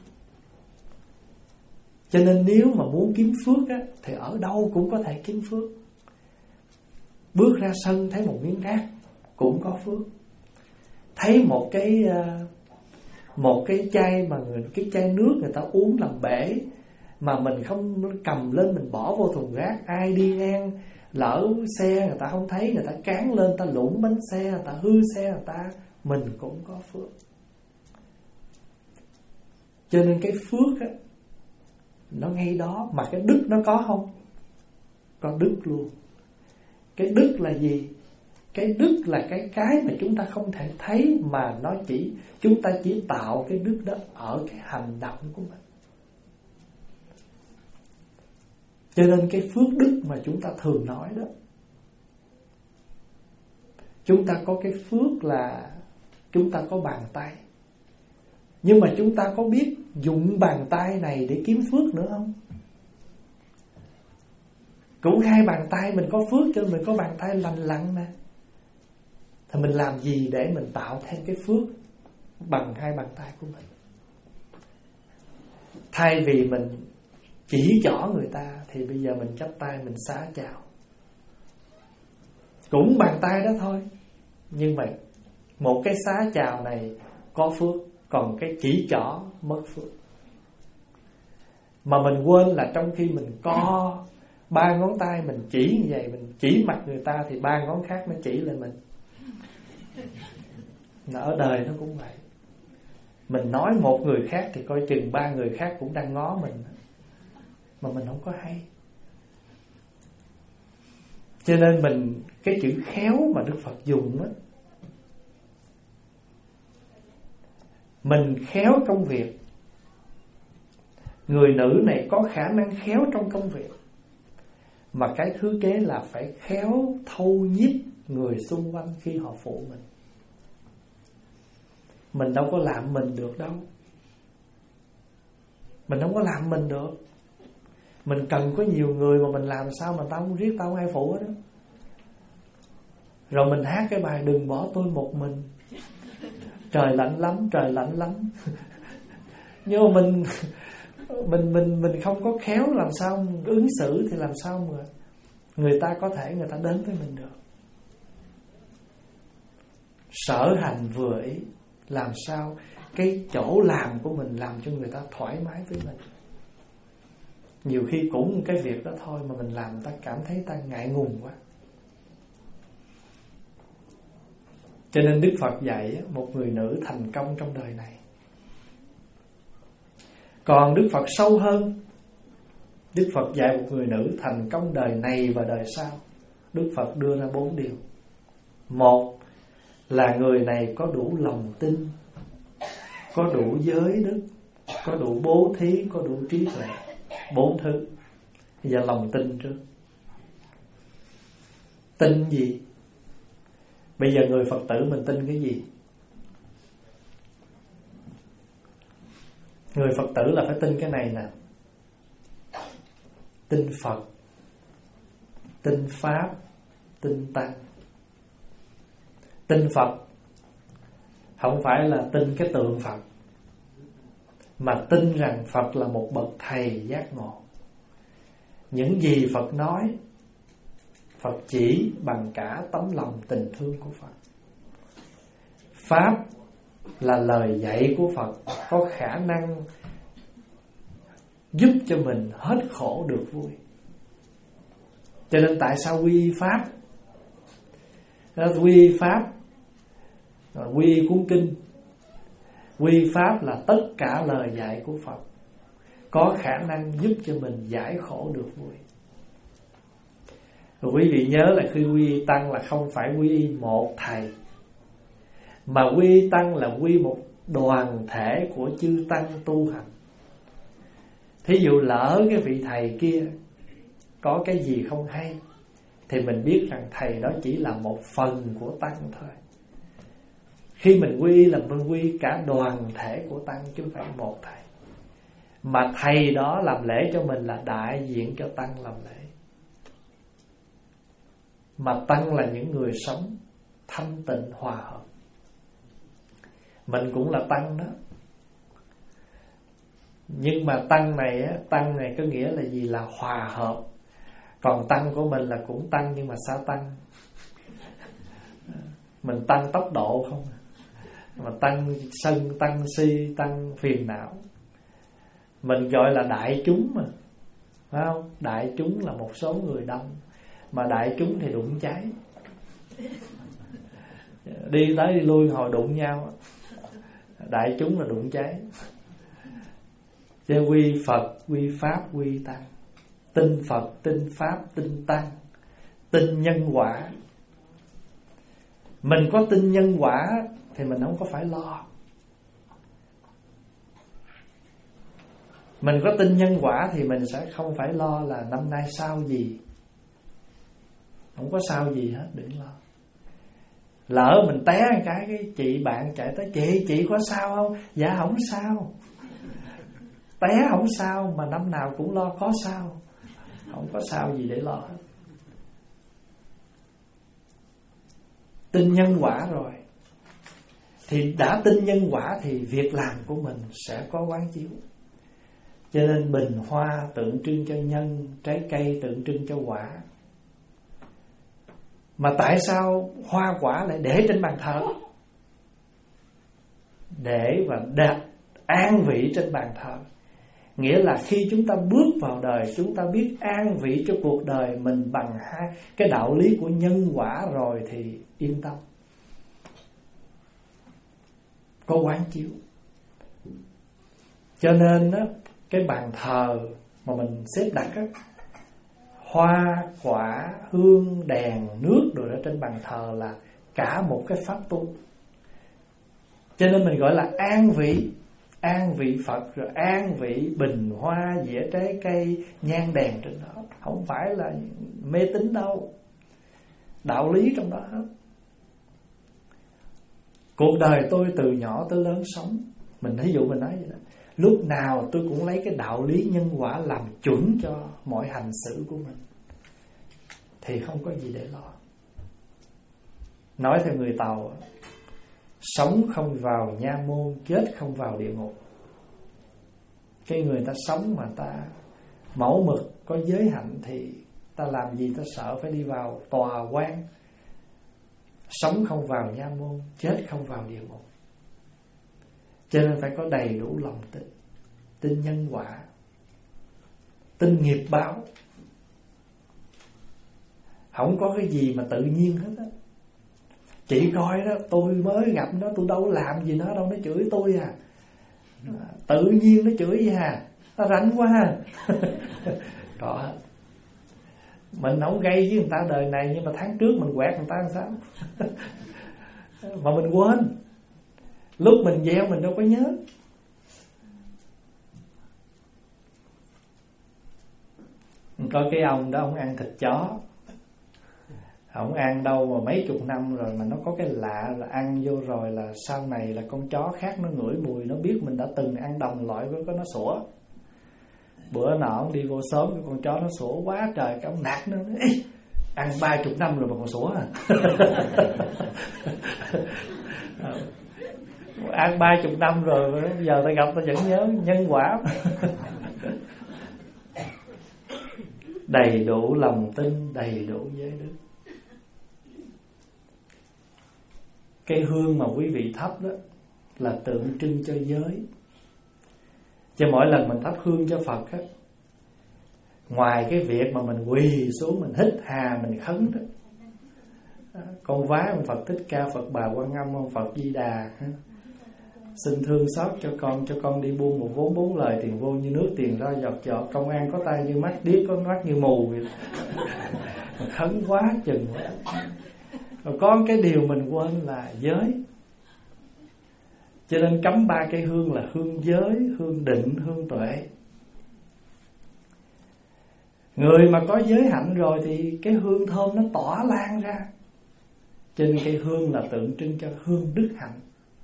Cho nên nếu mà muốn kiếm phước á, thì ở đâu cũng có thể kiếm phước. Bước ra sân thấy một miếng rác cũng có phước. Thấy một cái một cái chai mà người, cái chai nước người ta uống làm bể mà mình không cầm lên mình bỏ vô thùng rác, ai đi ngang lỡ xe người ta không thấy, người ta cán lên, ta lũng bánh xe, người ta hư xe người ta, mình cũng có phước. Cho nên cái phước á, nó ngay đó. Mà cái đức nó có không? Có đức luôn. Cái đức là gì? Cái đức là cái cái mà chúng ta không thể thấy, mà nó chỉ chúng ta chỉ tạo cái đức đó ở cái hành động của mình. Cho nên cái phước đức mà chúng ta thường nói đó, chúng ta có cái phước là chúng ta có bàn tay. Nhưng mà chúng ta có biết dùng bàn tay này để kiếm phước nữa không? Cũng hai bàn tay mình có phước, cho mình có bàn tay lành lặn nè. Thì mình làm gì để mình tạo thêm cái phước bằng hai bàn tay của mình? Thay vì mình chỉ trỏ người ta, thì bây giờ mình chắp tay mình xá chào. Cũng bàn tay đó thôi, nhưng mà một cái xá chào này có phước, còn cái chỉ trỏ mất phước. Mà mình quên là trong khi mình co ba ngón tay mình chỉ như vậy, mình chỉ mặt người ta thì ba ngón khác nó chỉ lên mình. Ở đời nó cũng vậy. Mình nói một người khác thì coi chừng ba người khác cũng đang ngó mình, mà mình không có hay. Cho nên mình, cái chữ khéo mà Đức Phật dùng á, mình khéo công việc. Người nữ này có khả năng khéo trong công việc, mà cái thứ kế là phải khéo thâu nhiếp người xung quanh khi họ phụ mình. Mình đâu có làm mình được đâu. Mình không có làm mình được. Mình cần có nhiều người, mà mình làm sao mà tao không riết tao không ai phụ hết đó. Rồi mình hát cái bài đừng bỏ tôi một mình, trời lạnh lắm, trời lạnh lắm. Nhưng mà mình Mình mình mình không có khéo làm sao ứng xử, thì làm sao mà người ta có thể người ta đến với mình được. Sở hành vừa ý, làm sao cái chỗ làm của mình làm cho người ta thoải mái với mình. Nhiều khi cũng cái việc đó thôi mà mình làm ta cảm thấy ta ngại ngùng quá. Cho nên Đức Phật dạy một người nữ thành công trong đời này. Còn Đức Phật sâu hơn, Đức Phật dạy một người nữ thành công đời này và đời sau. Đức Phật đưa ra bốn điều. Một là người này có đủ lòng tin, có đủ giới đức, có đủ bố thí, có đủ trí tuệ. Bốn thứ. Bây giờ lòng tin trước. Tin gì? Bây giờ người Phật tử mình tin cái gì? Người Phật tử là phải tin cái này nè. Tin Phật, tin Pháp, tin Tăng. Tin Phật không phải là tin cái tượng Phật, mà tin rằng Phật là một bậc thầy giác ngộ. Những gì Phật nói, Phật chỉ bằng cả tấm lòng tình thương của Phật. Pháp là lời dạy của Phật, có khả năng giúp cho mình hết khổ được vui. Cho nên tại sao quy Pháp? Quy Pháp, quy cuốn kinh. Quy Pháp là tất cả lời dạy của Phật, có khả năng giúp cho mình giải khổ được vui. Rồi quý vị nhớ là khi quy y Tăng là không phải quy y một thầy, mà quy y Tăng là quy một đoàn thể của chư Tăng tu hành. Thí dụ lỡ cái vị thầy kia có cái gì không hay, thì mình biết rằng thầy đó chỉ là một phần của Tăng thôi. Khi mình quy là mình quy cả đoàn thể của Tăng, chứ không phải một thầy. Mà thầy đó làm lễ cho mình là đại diện cho Tăng làm lễ. Mà Tăng là những người sống thanh tịnh hòa hợp. Mình cũng là Tăng đó. Nhưng mà Tăng này á, Tăng này có nghĩa là gì? Là hòa hợp. Còn Tăng của mình là cũng Tăng, nhưng mà sao Tăng? Mình tăng tốc độ không, mà tăng sân, tăng si, tăng phiền não. Mình gọi là đại chúng mà, phải không? Đại chúng là một số người đông, mà đại chúng thì đụng cháy, đi tới đi lui hồi đụng nhau. Đại chúng là đụng cháy. Chứ quy Phật, quy Pháp, quy Tăng. Tin Phật, tin Pháp, tin Tăng, tin nhân quả. Mình có tin nhân quả thì mình không có phải lo. Mình có tin nhân quả thì mình sẽ không phải lo là năm nay sao gì. Không có sao gì hết, đừng lo. Lỡ mình té một cái, cái chị bạn chạy tới: Chị, chị có sao không? Dạ không sao. Té không sao, mà năm nào cũng lo có sao. Không có sao gì để lo hết. Tin nhân quả rồi, thì đã tin nhân quả thì việc làm của mình sẽ có quán chiếu. Cho nên bình hoa tượng trưng cho nhân, trái cây tượng trưng cho quả. Mà tại sao hoa quả lại để trên bàn thờ? Để và đặt an vị trên bàn thờ. Nghĩa là khi chúng ta bước vào đời, chúng ta biết an vị cho cuộc đời mình bằng hai cái đạo lý của nhân quả rồi thì yên tâm, có quán chiếu. Cho nên đó, cái bàn thờ mà mình xếp đặt á, hoa, quả, hương, đèn, nước rồi ở trên bàn thờ là cả một cái pháp tu. Cho nên mình gọi là an vị. An vị Phật, rồi an vị bình hoa, dĩa trái cây, nhang đèn trên đó. Không phải là mê tín đâu, đạo lý trong đó hết. Cuộc đời tôi từ nhỏ tới lớn sống, mình thí dụ mình nói vậy đó, lúc nào tôi cũng lấy cái đạo lý nhân quả làm chuẩn cho mọi hành xử của mình, thì không có gì để lo. Nói theo người Tàu, sống không vào nha môn, chết không vào địa ngục. Cái người ta sống mà ta mẫu mực, có giới hạnh thì ta làm gì ta sợ phải đi vào tòa quan. Sống không vào nha môn, chết không vào địa ngục. Cho nên phải có đầy đủ lòng tin. Tin nhân quả, tin nghiệp báo. Không có cái gì mà tự nhiên hết á. Chị coi đó, tôi mới gặp nó, tôi đâu làm gì nó đâu, nó chửi tôi à. Tự nhiên nó chửi vậy à, nó rảnh quá à. Đó. Mình không gây với người ta đời này, nhưng mà tháng trước mình quẹt người ta làm sao. Mà mình quên. Lúc mình gieo mình đâu có nhớ. Có cái ông đó, ông ăn thịt chó. Không ăn đâu mà mấy chục năm rồi, mà nó có cái lạ là ăn vô rồi là sau này là con chó khác nó ngửi mùi, nó biết mình đã từng ăn đồng loại với có nó sủa. Bữa nọ ông đi vô xóm, cái con chó nó sủa quá trời, cái ông nạt nó, ê, ăn ba chục năm rồi mà còn sủa à. Ăn ba chục năm rồi, giờ ta gặp ta vẫn nhớ, nhân quả. Đầy đủ lòng tin, đầy đủ giới đức. Cái hương mà quý vị thắp đó là tượng trưng cho giới. Cho mỗi lần mình thắp hương cho Phật á, ngoài cái việc mà mình quỳ xuống, mình hít hà, mình khấn đó, con vái ông Phật Thích Ca, Phật Bà Quan Âm, ông Phật Di Đà, xin thương xót cho con, cho con đi buông một vốn bốn lời, tiền vô như nước, tiền ra giọt giọt, công an có tay như mắt, điếc có mắt như mù vậy. Khấn quá chừng. Rồi có cái điều mình quên là giới. Cho nên cắm ba cây hương là hương giới, hương định, hương tuệ. Người mà có giới hạnh rồi thì cái hương thơm nó tỏa lan ra. Trên cây hương là tượng trưng cho hương đức hạnh.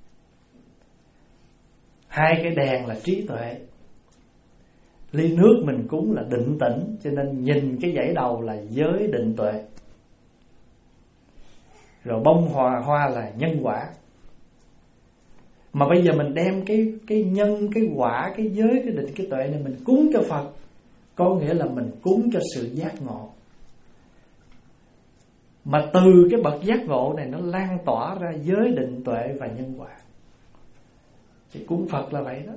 Hai cái đèn là trí tuệ. Ly nước mình cúng là định tĩnh, cho nên nhìn cái dãy đầu là giới định tuệ. Rồi bông hoa hoa là nhân quả. Mà bây giờ mình đem cái cái nhân, cái quả, cái giới, cái định, cái tuệ này mình cúng cho Phật, có nghĩa là mình cúng cho sự giác ngộ. Mà từ cái bậc giác ngộ này nó lan tỏa ra giới định tuệ và nhân quả. Thì cúng Phật là vậy đó.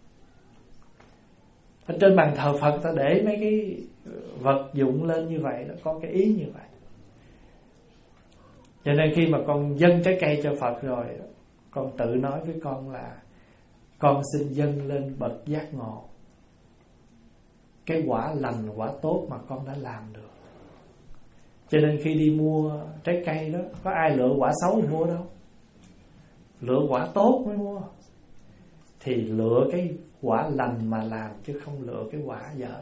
Ở trên bàn thờ Phật ta để mấy cái vật dụng lên như vậy đó, có cái ý như vậy. Cho nên khi mà con dâng trái cây cho Phật rồi, con tự nói với con là con xin dâng lên bậc giác ngộ cái quả lành, quả tốt mà con đã làm được. Cho nên khi đi mua trái cây đó, có ai lựa quả xấu thì mua đâu, lựa quả tốt mới mua. Thì lựa cái quả lành mà làm, chứ không lựa cái quả dở.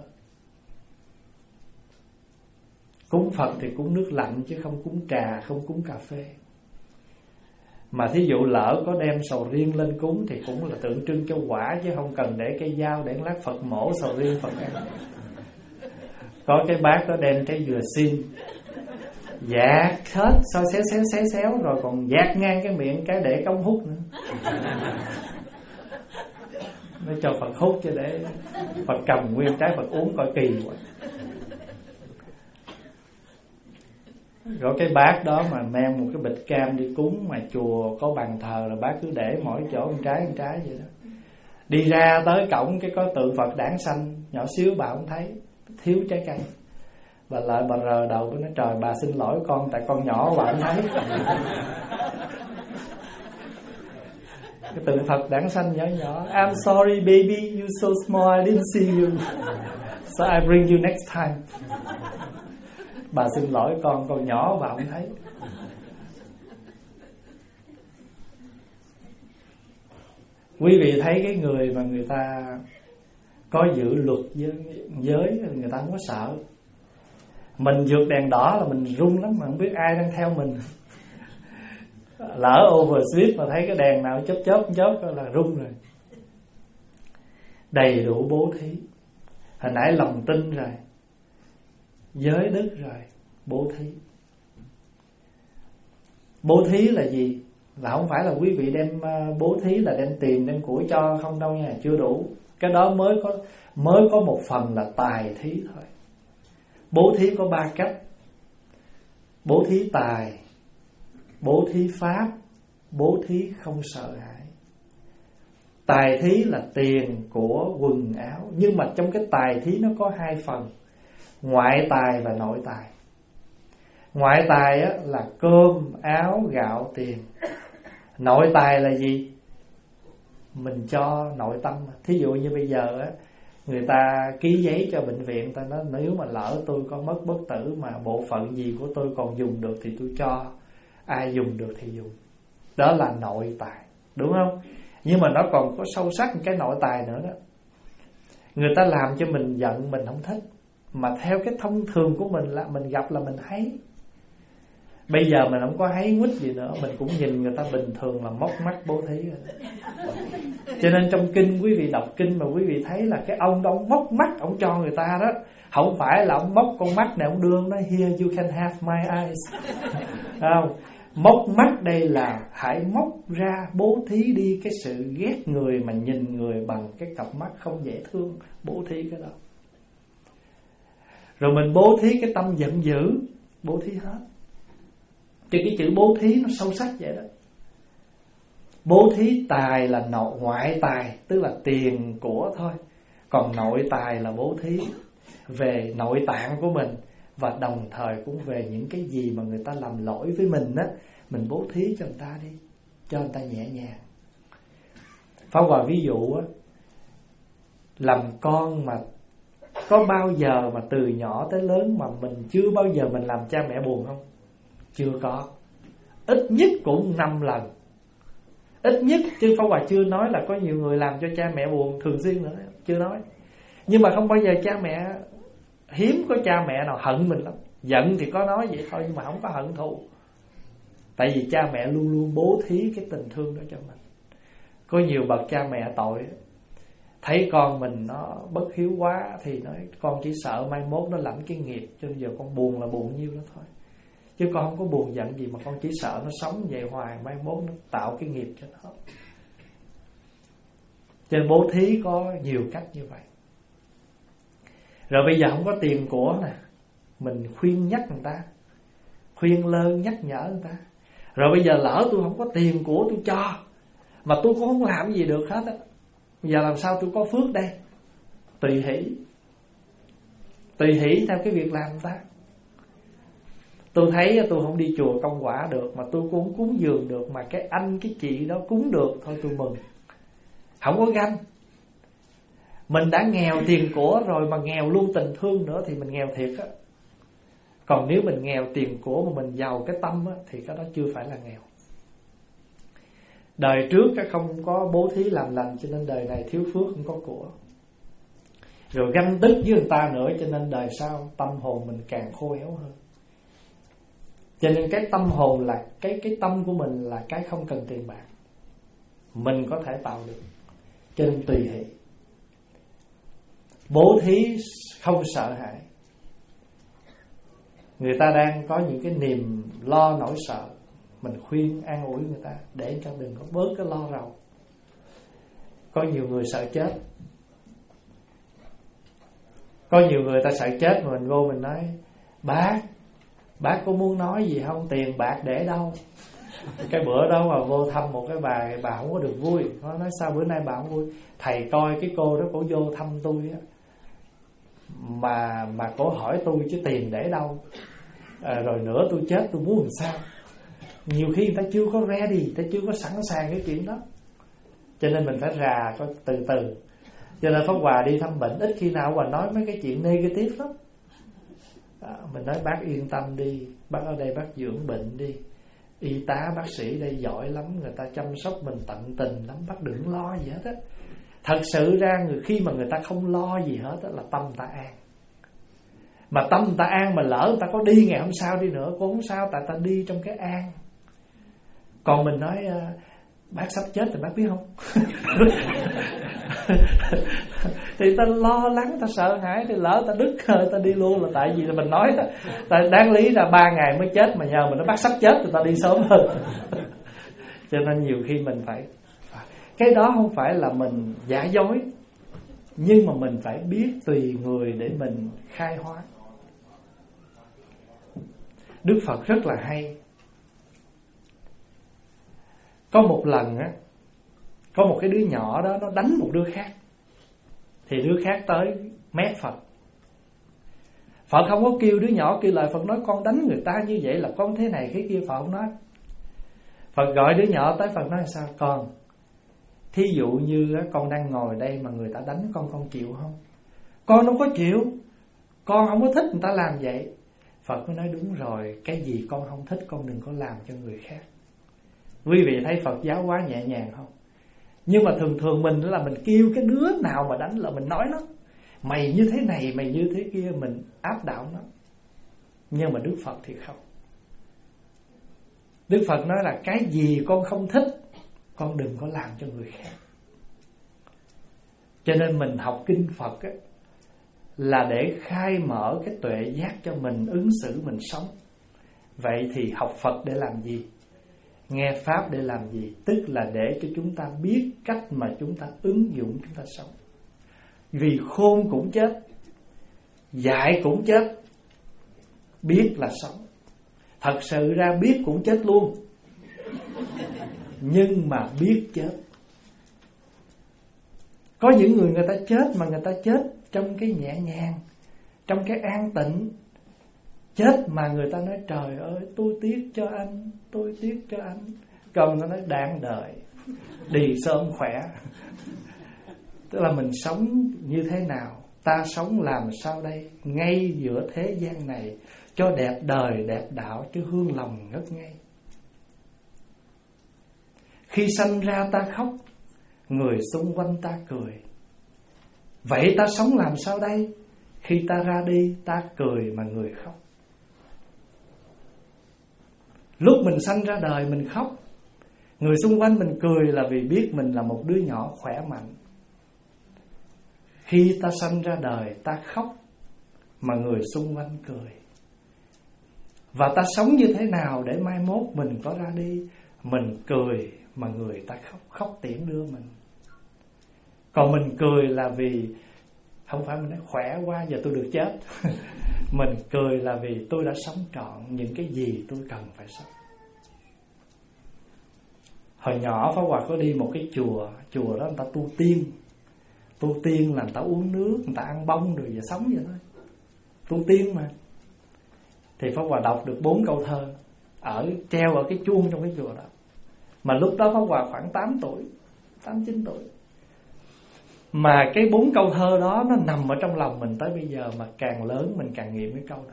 Cúng Phật thì cúng nước lạnh, chứ không cúng trà, không cúng cà phê. Mà thí dụ lỡ có đem sầu riêng lên cúng thì cũng là tượng trưng cho quả, chứ không cần để cây dao để lát Phật mổ sầu riêng Phật ăn. Có cái bát đó đem cái dừa xiêm dạt hết, sao xéo xéo xéo xéo, rồi còn dạt ngang cái miệng cái để cống hút nữa. Nó cho Phật hút chứ để Phật cầm nguyên trái Phật uống coi kỳ quá. Rồi cái bát đó mà mang một cái bịch cam đi cúng, mà chùa có bàn thờ là bác cứ để mỗi chỗ một trái một trái vậy đó. Đi ra tới cổng cái có tượng Phật đản sanh nhỏ xíu, bà không thấy, thiếu trái cây. Bà lại bà rờ đầu tôi nói trời bà xin lỗi con, tại con nhỏ bà không thấy. Cái tượng Phật đản sanh nhỏ nhỏ, I'm sorry baby, you so small, I didn't see you, so I bring you next time. Bà xin lỗi con, con nhỏ bà không thấy. Quý vị thấy cái người mà người ta có giữ luật giới, giới người ta không có sợ. Mình vượt đèn đỏ là mình run lắm, mà không biết ai đang theo mình. Lỡ overspeed mà thấy cái đèn nào chớp chớp chớp là run rồi. Đầy đủ bố thí. Hồi nãy lòng tin rồi, giới đức rồi, bố thí. Bố thí là gì? Là không phải là quý vị đem bố thí là đem tiền đem của cho không đâu nha, chưa đủ. Cái đó mới có mới có một phần là tài thí thôi. Bố thí có ba cách: bố thí tài, bố thí pháp, bố thí không sợ hãi. Tài thí là tiền của quần áo, nhưng mà trong cái tài thí nó có hai phần: ngoại tài và nội tài. Ngoại tài á, là cơm, áo, gạo, tiền. Nội tài là gì? Mình cho nội tâm. Thí dụ như bây giờ á, người ta ký giấy cho bệnh viện, ta nói nếu mà lỡ tôi có mất bất tử mà bộ phận gì của tôi còn dùng được thì tôi cho, ai dùng được thì dùng. Đó là nội tài, đúng không? Nhưng mà nó còn có sâu sắc một cái nội tài nữa đó. Người ta làm cho mình giận, mình không thích, mà theo cái thông thường của mình là mình gặp là mình thấy. Bây giờ mình không có thấy quýt gì nữa, mình cũng nhìn người ta bình thường là móc mắt bố thí rồi. Cho nên trong kinh, quý vị đọc kinh mà quý vị thấy là cái ông đó ông móc mắt, ông cho người ta đó. Không phải là ông móc con mắt này ông đưa nó here you can have my eyes. Không, móc mắt đây là hãy móc ra bố thí đi cái sự ghét người mà nhìn người bằng cái cặp mắt không dễ thương, bố thí cái đó. Rồi mình bố thí cái tâm giận dữ, bố thí hết. Thì cái chữ bố thí nó sâu sắc vậy đó. Bố thí tài là nội ngoại tài, tức là tiền của thôi. Còn nội tài là bố thí về nội tạng của mình, và đồng thời cũng về những cái gì mà người ta làm lỗi với mình á, mình bố thí cho người ta đi, cho người ta nhẹ nhàng. Pháp Hòa ví dụ á, làm con mà có bao giờ mà từ nhỏ tới lớn mà mình chưa bao giờ mình làm cha mẹ buồn không? Chưa có. Ít nhất cũng năm lần. Ít nhất, chứ Pháp Hòa chưa nói là có nhiều người làm cho cha mẹ buồn thường xuyên nữa, chưa nói. Nhưng mà không bao giờ cha mẹ, hiếm có cha mẹ nào hận mình lắm. Giận thì có nói vậy thôi, nhưng mà không có hận thù. Tại vì cha mẹ luôn luôn bố thí cái tình thương đó cho mình. Có nhiều bậc cha mẹ tội, thấy con mình nó bất hiếu quá thì nói con chỉ sợ mai mốt nó lãnh cái nghiệp, cho nên giờ con buồn là buồn nhiêu đó thôi, chứ con không có buồn giận gì, mà con chỉ sợ nó sống vậy hoài, mai mốt nó tạo cái nghiệp cho nó. Cho nên bố thí có nhiều cách như vậy. Rồi bây giờ không có tiền của nè, mình khuyên nhắc người ta, khuyên lơn nhắc nhở người ta. Rồi bây giờ lỡ tôi không có tiền của tôi cho, mà tôi cũng không làm gì được hết á, bây giờ làm sao tôi có phước đây? Tùy hỷ. Tùy hỷ theo cái việc làm người ta. Tôi thấy tôi không đi chùa công quả được, mà tôi cũng cúng dường được, mà cái anh cái chị đó cúng được, thôi tôi mừng. Không có ganh. Mình đã nghèo tiền của rồi mà nghèo luôn tình thương nữa thì mình nghèo thiệt á. Còn nếu mình nghèo tiền của mà mình giàu cái tâm á, thì cái đó chưa phải là nghèo. Đời trước không có bố thí làm lành, cho nên đời này thiếu phước không có của. Rồi ganh tức với người ta nữa, cho nên đời sau tâm hồn mình càng khô héo hơn. Cho nên cái tâm hồn là cái cái tâm của mình là cái không cần tiền bạc, mình có thể tạo được. Cho nên tùy hỷ. Bố thí không sợ hãi. Người ta đang có những cái niềm lo nỗi sợ, mình khuyên an ủi người ta để cho đừng có bớt cái lo rầu. Có nhiều người sợ chết. Có nhiều người ta sợ chết mà mình vô mình nói: Bác, bác có muốn nói gì không? Tiền bạc để đâu? Cái bữa đó mà vô thăm một cái bà, bà không có được vui. Nó nói: Sao bữa nay bà không vui? Thầy coi cái cô đó, cổ vô thăm tôi á, Mà mà cổ hỏi tôi chứ tiền để đâu, à, rồi nữa tôi chết tôi muốn làm sao. Nhiều khi người ta chưa có ready, người ta chưa có sẵn sàng cái chuyện đó. Cho nên mình phải rà có từ từ. Cho nên Pháp Hòa đi thăm bệnh ít khi nào Hòa nói mấy cái chuyện negative lắm. à, Mình nói bác yên tâm đi, bác ở đây bác dưỡng bệnh đi, y tá bác sĩ đây giỏi lắm, người ta chăm sóc mình tận tình lắm, bác đừng lo gì hết á. Thật sự ra người khi mà người ta không lo gì hết á là tâm ta an. Mà tâm ta an mà lỡ người ta có đi ngày hôm sau đi nữa cũng không sao, tại ta đi trong cái an. Còn mình nói bác sắp chết thì bác biết không? Thì ta lo lắng, ta sợ hãi, thì lỡ ta đứt hơi ta đi luôn là tại vì là mình nói đó. Tại đáng lý là ba ngày mới chết, mà nhờ mình nói bác sắp chết thì ta đi sớm hơn. Cho nên nhiều khi mình phải, cái đó không phải là mình giả dối, nhưng mà mình phải biết tùy người để mình khai hóa. Đức Phật rất là hay. Có một lần á, có một cái đứa nhỏ đó nó đánh một đứa khác, thì đứa khác tới mét Phật. Phật không có kêu đứa nhỏ kêu lại. Phật nói con đánh người ta như vậy là con thế này thế kia. Phật không nói. Phật gọi đứa nhỏ tới. Phật nói sao? Con, thí dụ như con đang ngồi đây mà người ta đánh con, con chịu không? Con đâu có chịu, con không có thích người ta làm vậy. Phật mới nói đúng rồi, cái gì con không thích con đừng có làm cho người khác. Quý vị thấy Phật giáo quá nhẹ nhàng không? Nhưng mà thường thường mình là mình kêu cái đứa nào mà đánh là mình nói nó: mày như thế này, mày như thế kia, mình áp đảo nó. Nhưng mà Đức Phật thì không. Đức Phật nói là cái gì con không thích con đừng có làm cho người khác. Cho nên mình học kinh Phật á, là để khai mở cái tuệ giác cho mình ứng xử, mình sống. Vậy thì học Phật để làm gì? Nghe Pháp để làm gì? Tức là để cho chúng ta biết cách mà chúng ta ứng dụng, chúng ta sống. Vì khôn cũng chết, dại cũng chết, biết là sống. Thật sự ra biết cũng chết luôn, nhưng mà biết chết. Có những người người ta chết mà người ta chết trong cái nhẹ nhàng, trong cái an tịnh. Chết mà người ta nói trời ơi tôi tiếc cho anh, tôi tiếc cho anh. Còn người ta nói đáng đời, đi sớm khỏe. Tức là mình sống như thế nào, ta sống làm sao đây, ngay giữa thế gian này, cho đẹp đời đẹp đạo chứ hương lòng ngất ngây. Khi sanh ra ta khóc, người xung quanh ta cười. Vậy ta sống làm sao đây? Khi ta ra đi ta cười mà người khóc. Lúc mình sanh ra đời mình khóc, người xung quanh mình cười là vì biết mình là một đứa nhỏ khỏe mạnh. Khi ta sanh ra đời ta khóc mà người xung quanh cười. Và ta sống như thế nào để mai mốt mình có ra đi, mình cười mà người ta khóc, khóc tiễn đưa mình. Còn mình cười là vì không phải mình nói khỏe quá giờ tôi được chết. Mình cười là vì tôi đã sống trọn những cái gì tôi cần phải sống. Hồi nhỏ Pháp Hòa có đi một cái chùa, chùa đó người ta tu tiên. Tu tiên là người ta uống nước, người ta ăn bông rồi giờ sống vậy thôi. Tu tiên mà. Thì Pháp Hòa đọc được bốn câu thơ ở treo ở cái chuông trong cái chùa đó. Mà lúc đó Pháp Hòa khoảng tám tuổi, tám chín tuổi. Mà cái bốn câu thơ đó nó nằm ở trong lòng mình tới bây giờ, mà càng lớn mình càng nghiệm cái câu đó.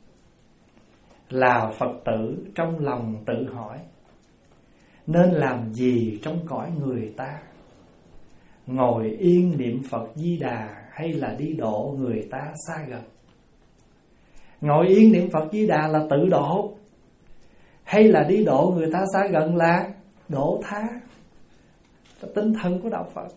Là Phật tử trong lòng tự hỏi, nên làm gì trong cõi người ta? Ngồi yên niệm Phật Di Đà hay là đi độ người ta xa gần? Ngồi yên niệm Phật Di Đà là tự độ, hay là đi độ người ta xa gần là độ tha? Tinh thần của đạo Phật.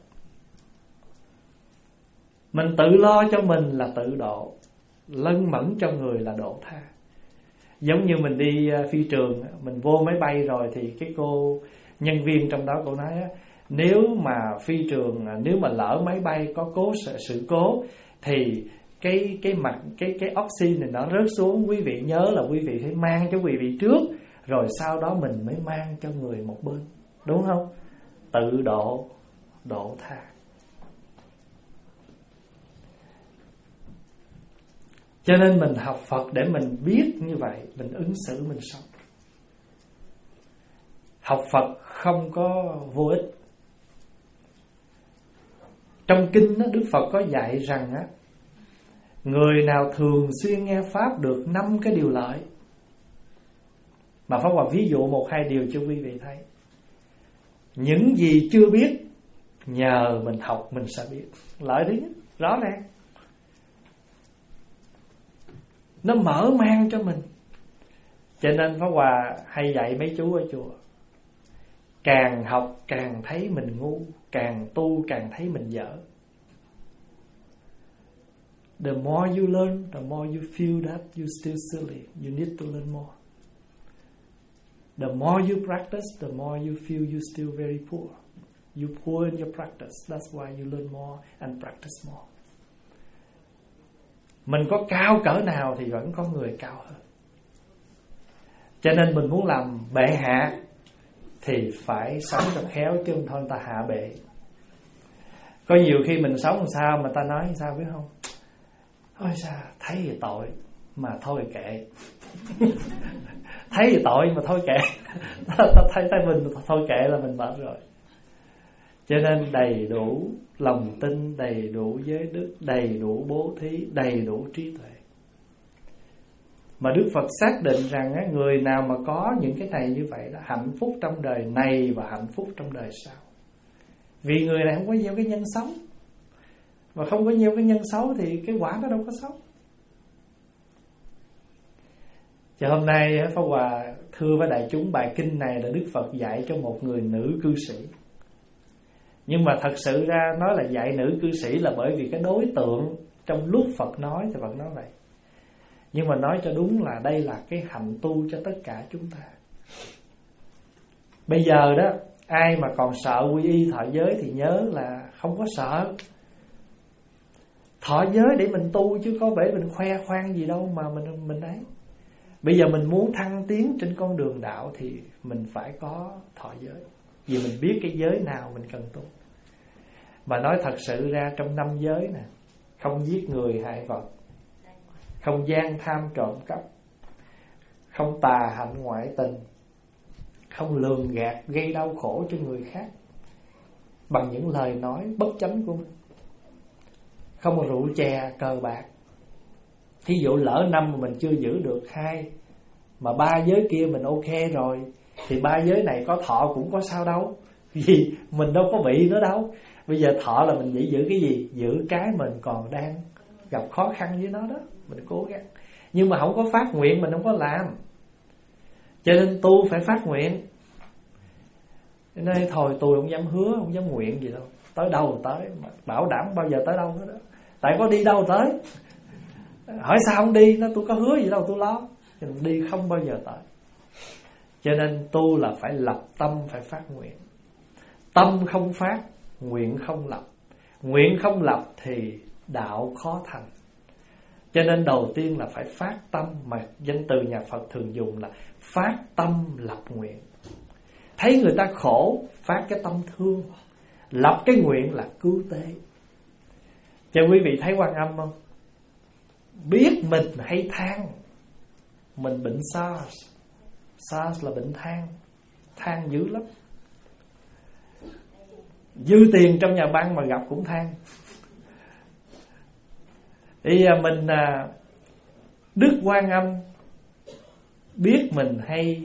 Mình tự lo cho mình là tự độ, lân mẫn cho người là độ tha. Giống như mình đi phi trường, mình vô máy bay rồi thì cái cô nhân viên trong đó cô nói Nếu mà phi trường, nếu mà lỡ máy bay có cố sự cố thì cái cái mặt cái cái oxy này nó rớt xuống, quý vị nhớ là quý vị phải mang cho quý vị trước, rồi sau đó mình mới mang cho người một bên, đúng không? Tự độ độ tha. Cho nên mình học Phật để mình biết như vậy, mình ứng xử mình sống. Học Phật không có vô ích. Trong kinh đó, Đức Phật có dạy rằng á, người nào thường xuyên nghe Pháp được năm cái điều lợi. Mà Pháp Hòa ví dụ một hai điều cho quý vị thấy. Những gì chưa biết, nhờ mình học mình sẽ biết. Lợi thứ nhất, rõ ràng, nó mở mang cho mình. Cho nên Pháp Hòa hay dạy mấy chú ở chùa, càng học càng thấy mình ngu, càng tu càng thấy mình dở. The more you learn, the more you feel that you still silly. You need to learn more. The more you practice, the more you feel you still very poor. You poor in your practice. That's why you learn more and practice more. Mình có cao cỡ nào thì vẫn có người cao hơn. Cho nên mình muốn làm bệ hạ thì phải sống thật khéo, chứ không thôi người ta hạ bệ. Có nhiều khi mình sống làm sao mà ta nói sao biết không? Ôi sao thấy thì tội mà thôi kệ. Thấy thì tội mà thôi kệ. Ta thấy thấy mình thôi kệ là mình mệt rồi. Cho nên đầy đủ lòng tin, đầy đủ giới đức, đầy đủ bố thí, đầy đủ trí tuệ. Mà Đức Phật xác định rằng á, người nào mà có những cái này như vậy đó, hạnh phúc trong đời này và hạnh phúc trong đời sau. Vì người này không có gieo cái nhân xấu, mà không có gieo cái nhân xấu thì cái quả nó đâu có xấu. Cho hôm nay Pháp Hòa thưa với đại chúng, bài kinh này là Đức Phật dạy cho một người nữ cư sĩ. Nhưng mà thật sự ra nói là dạy nữ cư sĩ là bởi vì cái đối tượng trong lúc Phật nói thì Phật nói vậy. Nhưng mà nói cho đúng là đây là cái hạnh tu cho tất cả chúng ta. Bây giờ đó, ai mà còn sợ quy y thọ giới thì nhớ là không có sợ. Thọ giới để mình tu chứ có vẻ mình khoe khoang gì đâu mà mình mình ấy. Bây giờ mình muốn thăng tiến trên con đường đạo thì mình phải có thọ giới. Vì mình biết cái giới nào mình cần tu. Mà nói thật sự ra trong năm giới nè, không giết người hại vật, không gian tham trộm cắp, không tà hạnh ngoại tình, không lường gạt gây đau khổ cho người khác bằng những lời nói bất chánh của mình, không rượu chè cờ bạc. Thí dụ lỡ năm mà mình chưa giữ được hai, mà ba giới kia mình ok rồi, thì ba giới này có thọ cũng có sao đâu, vì mình đâu có bị nữa đâu. Bây giờ thọ là mình chỉ giữ cái gì? Giữ cái mình còn đang gặp khó khăn với nó đó, mình cố gắng. Nhưng mà không có phát nguyện mình không có làm. Cho nên tu phải phát nguyện. Nên thôi tôi không dám hứa, không dám nguyện gì đâu. Tới đâu tới, bảo đảm bao giờ tới đâu hết đó. Tại có đi đâu tới. Hỏi sao không đi, nó tôi có hứa gì đâu tôi lo. Cho nên đi không bao giờ tới. Cho nên tu là phải lập tâm, phải phát nguyện. Tâm không phát, nguyện không lập. Nguyện không lập thì đạo khó thành. Cho nên đầu tiên là phải phát tâm, mà danh từ nhà Phật thường dùng là phát tâm lập nguyện. Thấy người ta khổ, phát cái tâm thương. Lập cái nguyện là cứu tế. Cho quý vị thấy Quan Âm không? Biết mình hay than. Mình bệnh SARS. SARS là bệnh than. Than dữ lắm. Dư tiền trong nhà băng mà gặp cũng than. Thì mình Đức Quan Âm biết mình hay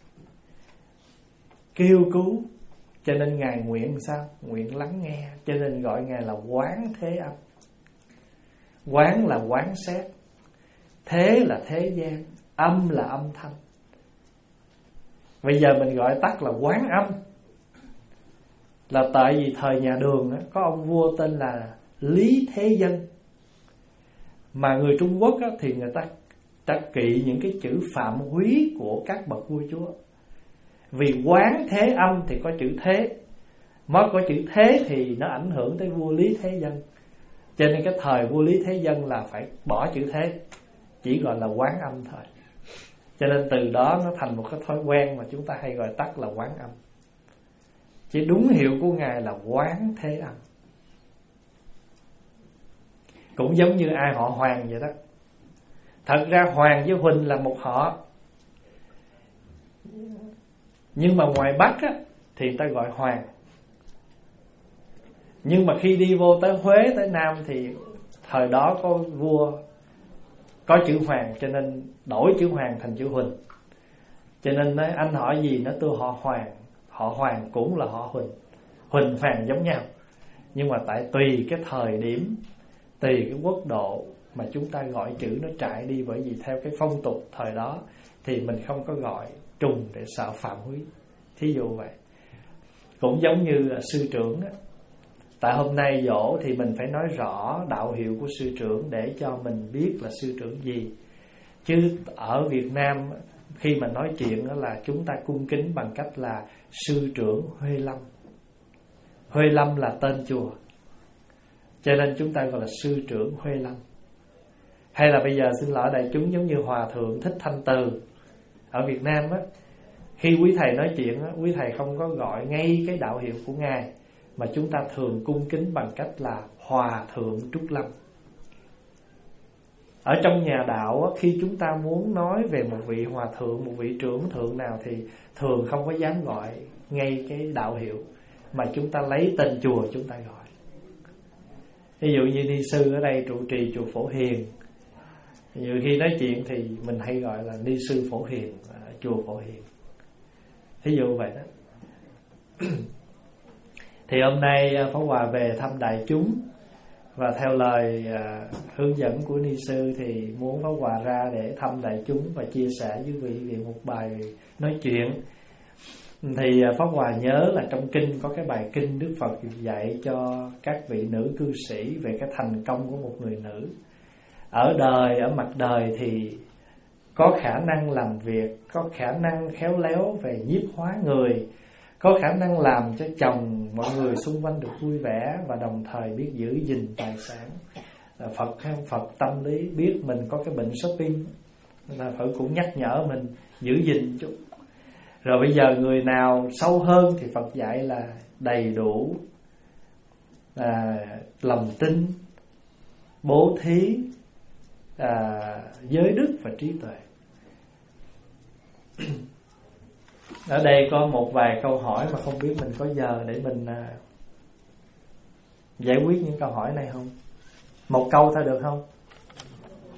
kêu cứu, cho nên Ngài nguyện sao? Nguyện lắng nghe. Cho nên gọi Ngài là Quán Thế Âm. Quán là quán xét, thế là thế gian, âm là âm thanh. Bây giờ mình gọi tắt là Quán Âm. Là tại vì thời nhà Đường á, có ông vua tên là Lý Thế Dân. Mà người Trung Quốc á, thì người ta ta kỵ những cái chữ phạm húy của các bậc vua chúa. Vì Quán Thế Âm thì có chữ thế, Mất có chữ Thế thì nó ảnh hưởng tới vua Lý Thế Dân. Cho nên cái thời vua Lý Thế Dân là phải bỏ chữ Thế, chỉ gọi là Quán Âm thôi. Cho nên từ đó nó thành một cái thói quen mà chúng ta hay gọi tắt là Quán Âm. Chứ đúng hiệu của Ngài là Quán Thế Âm. Cũng giống như ai họ Hoàng vậy đó. Thật ra Hoàng với Huỳnh là một họ, nhưng mà ngoài Bắc á, thì người ta gọi Hoàng. Nhưng mà khi đi vô tới Huế, tới Nam thì thời đó có vua có chữ Hoàng, cho nên đổi chữ Hoàng thành chữ Huỳnh. Cho nên nói anh hỏi gì nó tôi họ Hoàng. Họ Hoàng cũng là họ Huỳnh. Huỳnh Hoàng giống nhau. Nhưng mà tại tùy cái thời điểm, tùy cái quốc độ mà chúng ta gọi chữ nó trải đi. Bởi vì theo cái phong tục thời đó thì mình không có gọi trùng để sợ phạm húy. Thí dụ vậy. Cũng giống như là sư trưởng á. Tại hôm nay dỗ thì mình phải nói rõ đạo hiệu của sư trưởng để cho mình biết là sư trưởng gì. Chứ ở Việt Nam khi mà nói chuyện đó là chúng ta cung kính bằng cách là sư trưởng Huê Lâm. Huê Lâm là tên chùa, cho nên chúng ta gọi là sư trưởng Huê Lâm. Hay là bây giờ xin lỗi đại chúng, giống như Hòa Thượng Thích Thanh Từ ở Việt Nam á, khi quý thầy nói chuyện á, quý thầy không có gọi ngay cái đạo hiệu của Ngài, mà chúng ta thường cung kính bằng cách là Hòa Thượng Trúc Lâm. Ở trong nhà đạo á, khi chúng ta muốn nói về một vị hòa thượng, một vị trưởng thượng nào thì thường không có dám gọi ngay cái đạo hiệu, mà chúng ta lấy tên chùa chúng ta gọi. Ví dụ như ni sư ở đây trụ trì chùa Phổ Hiền, nhiều khi nói chuyện thì mình hay gọi là ni sư Phổ Hiền, chùa Phổ Hiền. Thí dụ vậy đó. Thì hôm nay Pháp Hòa về thăm đại chúng, và theo lời à, hướng dẫn của ni sư thì muốn Pháp Hòa ra để thăm đại chúng và chia sẻ với quý vị một bài nói chuyện. Thì à, Pháp Hòa nhớ là trong kinh có cái bài kinh Đức Phật dạy cho các vị nữ cư sĩ về cái thành công của một người nữ. Ở đời, ở mặt đời thì có khả năng làm việc, có khả năng khéo léo về nhiếp hóa người, có khả năng làm cho chồng, mọi người xung quanh được vui vẻ, và đồng thời biết giữ gìn tài sản. Phật hay Phật tâm lý biết mình có cái bệnh shopping, là Phật cũng nhắc nhở mình giữ gìn chút. Rồi bây giờ người nào sâu hơn thì Phật dạy là đầy đủ à, lòng tin, bố thí, à, giới đức và trí tuệ. Ở đây có một vài câu hỏi mà không biết mình có giờ để mình à, giải quyết những câu hỏi này không? Một câu thôi được không? Ừ.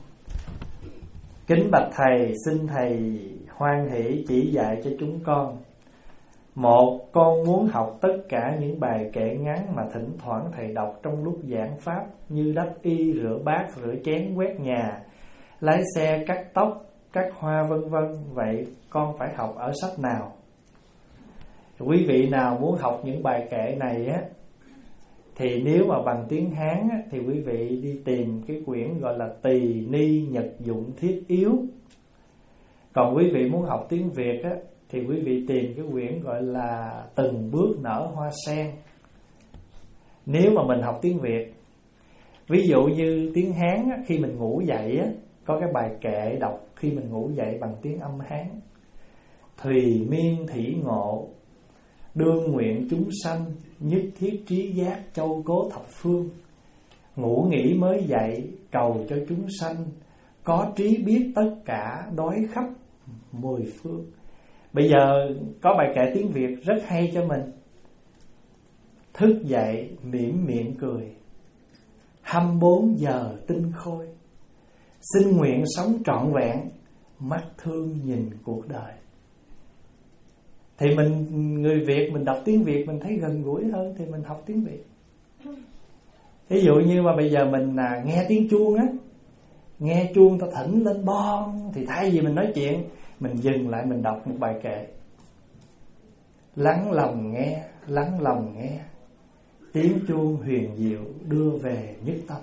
Kính bạch thầy, xin thầy hoan hỷ chỉ dạy cho chúng con. Một, con muốn học tất cả những bài kệ ngắn mà thỉnh thoảng thầy đọc trong lúc giảng pháp, như đắp y, rửa bát, rửa chén, quét nhà, lái xe, cắt tóc, cắt hoa vân vân. Vậy con phải học ở sách nào? Quý vị nào muốn học những bài kệ này á, thì nếu mà bằng tiếng Hán á, thì quý vị đi tìm cái quyển gọi là Tỳ Ni Nhật Dụng Thiết Yếu. Còn quý vị muốn học tiếng Việt á, thì quý vị tìm cái quyển gọi là Từng Bước Nở Hoa Sen. Nếu mà mình học tiếng Việt, ví dụ như tiếng Hán á, khi mình ngủ dậy á, có cái bài kệ đọc khi mình ngủ dậy bằng tiếng âm Hán: Thùy miên thỉ ngộ, đương nguyện chúng sanh, nhất thiết trí giác châu cố thập phương. Ngủ nghỉ mới dậy, cầu cho chúng sanh, có trí biết tất cả, đói khắp mười phương. Bây giờ có bài kệ tiếng Việt rất hay cho mình: Thức dậy mỉm miệng cười, hăm bốn giờ tinh khôi, xin nguyện sống trọn vẹn, mắt thương nhìn cuộc đời. Thì mình, người Việt, mình đọc tiếng Việt mình thấy gần gũi hơn thì mình học tiếng Việt. Ví dụ như mà bây giờ mình à, nghe tiếng chuông á, nghe chuông ta thỉnh lên bon, thì thay vì mình nói chuyện, mình dừng lại mình đọc một bài kệ: Lắng lòng nghe, lắng lòng nghe, tiếng chuông huyền diệu đưa về nhất tâm.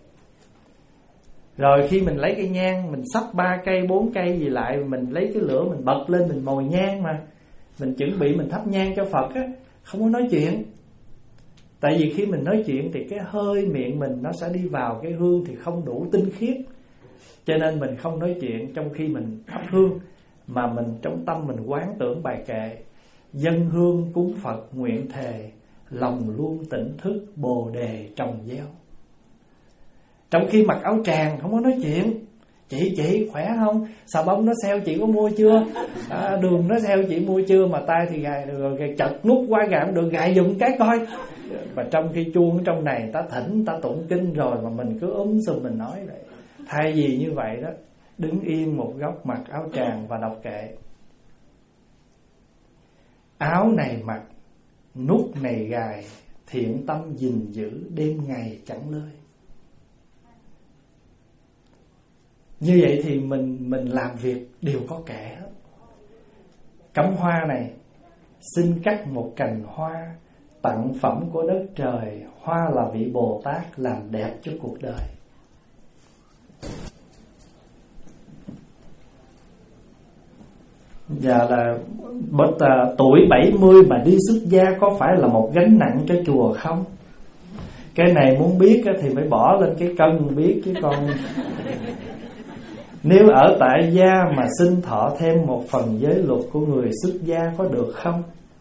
Rồi khi mình lấy cây nhang, mình xách ba cây, bốn cây gì lại, mình lấy cái lửa mình bật lên, mình mồi nhang mà, mình chuẩn bị mình thắp nhang cho Phật á, không có nói chuyện. Tại vì khi mình nói chuyện thì cái hơi miệng mình nó sẽ đi vào cái hương thì không đủ tinh khiết, cho nên mình không nói chuyện trong khi mình thắp hương, mà mình trong tâm mình quán tưởng bài kệ: dâng hương cúng Phật nguyện thề, lòng luôn tỉnh thức bồ đề trồng gieo. Trong khi mặc áo tràng không có nói chuyện. Chị chị khỏe không? Xà bông nó sale chị có mua chưa? À, đường nó sale chị mua chưa? Mà tay thì gài rồi, gài chật nút qua gài được, gài dùm cái coi. Và trong khi chuông trong này ta thỉnh, ta tụng kinh rồi mà mình cứ ốm sùm mình nói vậy. Thay vì như vậy đó, đứng yên một góc mặc áo tràng và đọc kệ. Áo này mặc, nút này gài, thiện tâm gìn giữ, đêm ngày chẳng lơi. Như vậy thì mình mình làm việc đều có kệ hết. Cắm hoa này, xin cắt một cành hoa, tặng phẩm của đất trời. Hoa là vị Bồ Tát làm đẹp cho cuộc đời. Dạ là bất, uh, tuổi bảy mươi mà đi xuất gia có phải là một gánh nặng cho chùa không? Cái này muốn biết thì phải bỏ lên cái cân biết chứ con. Nếu ở tại gia mà xin thọ thêm một phần giới luật của người xuất gia có được không?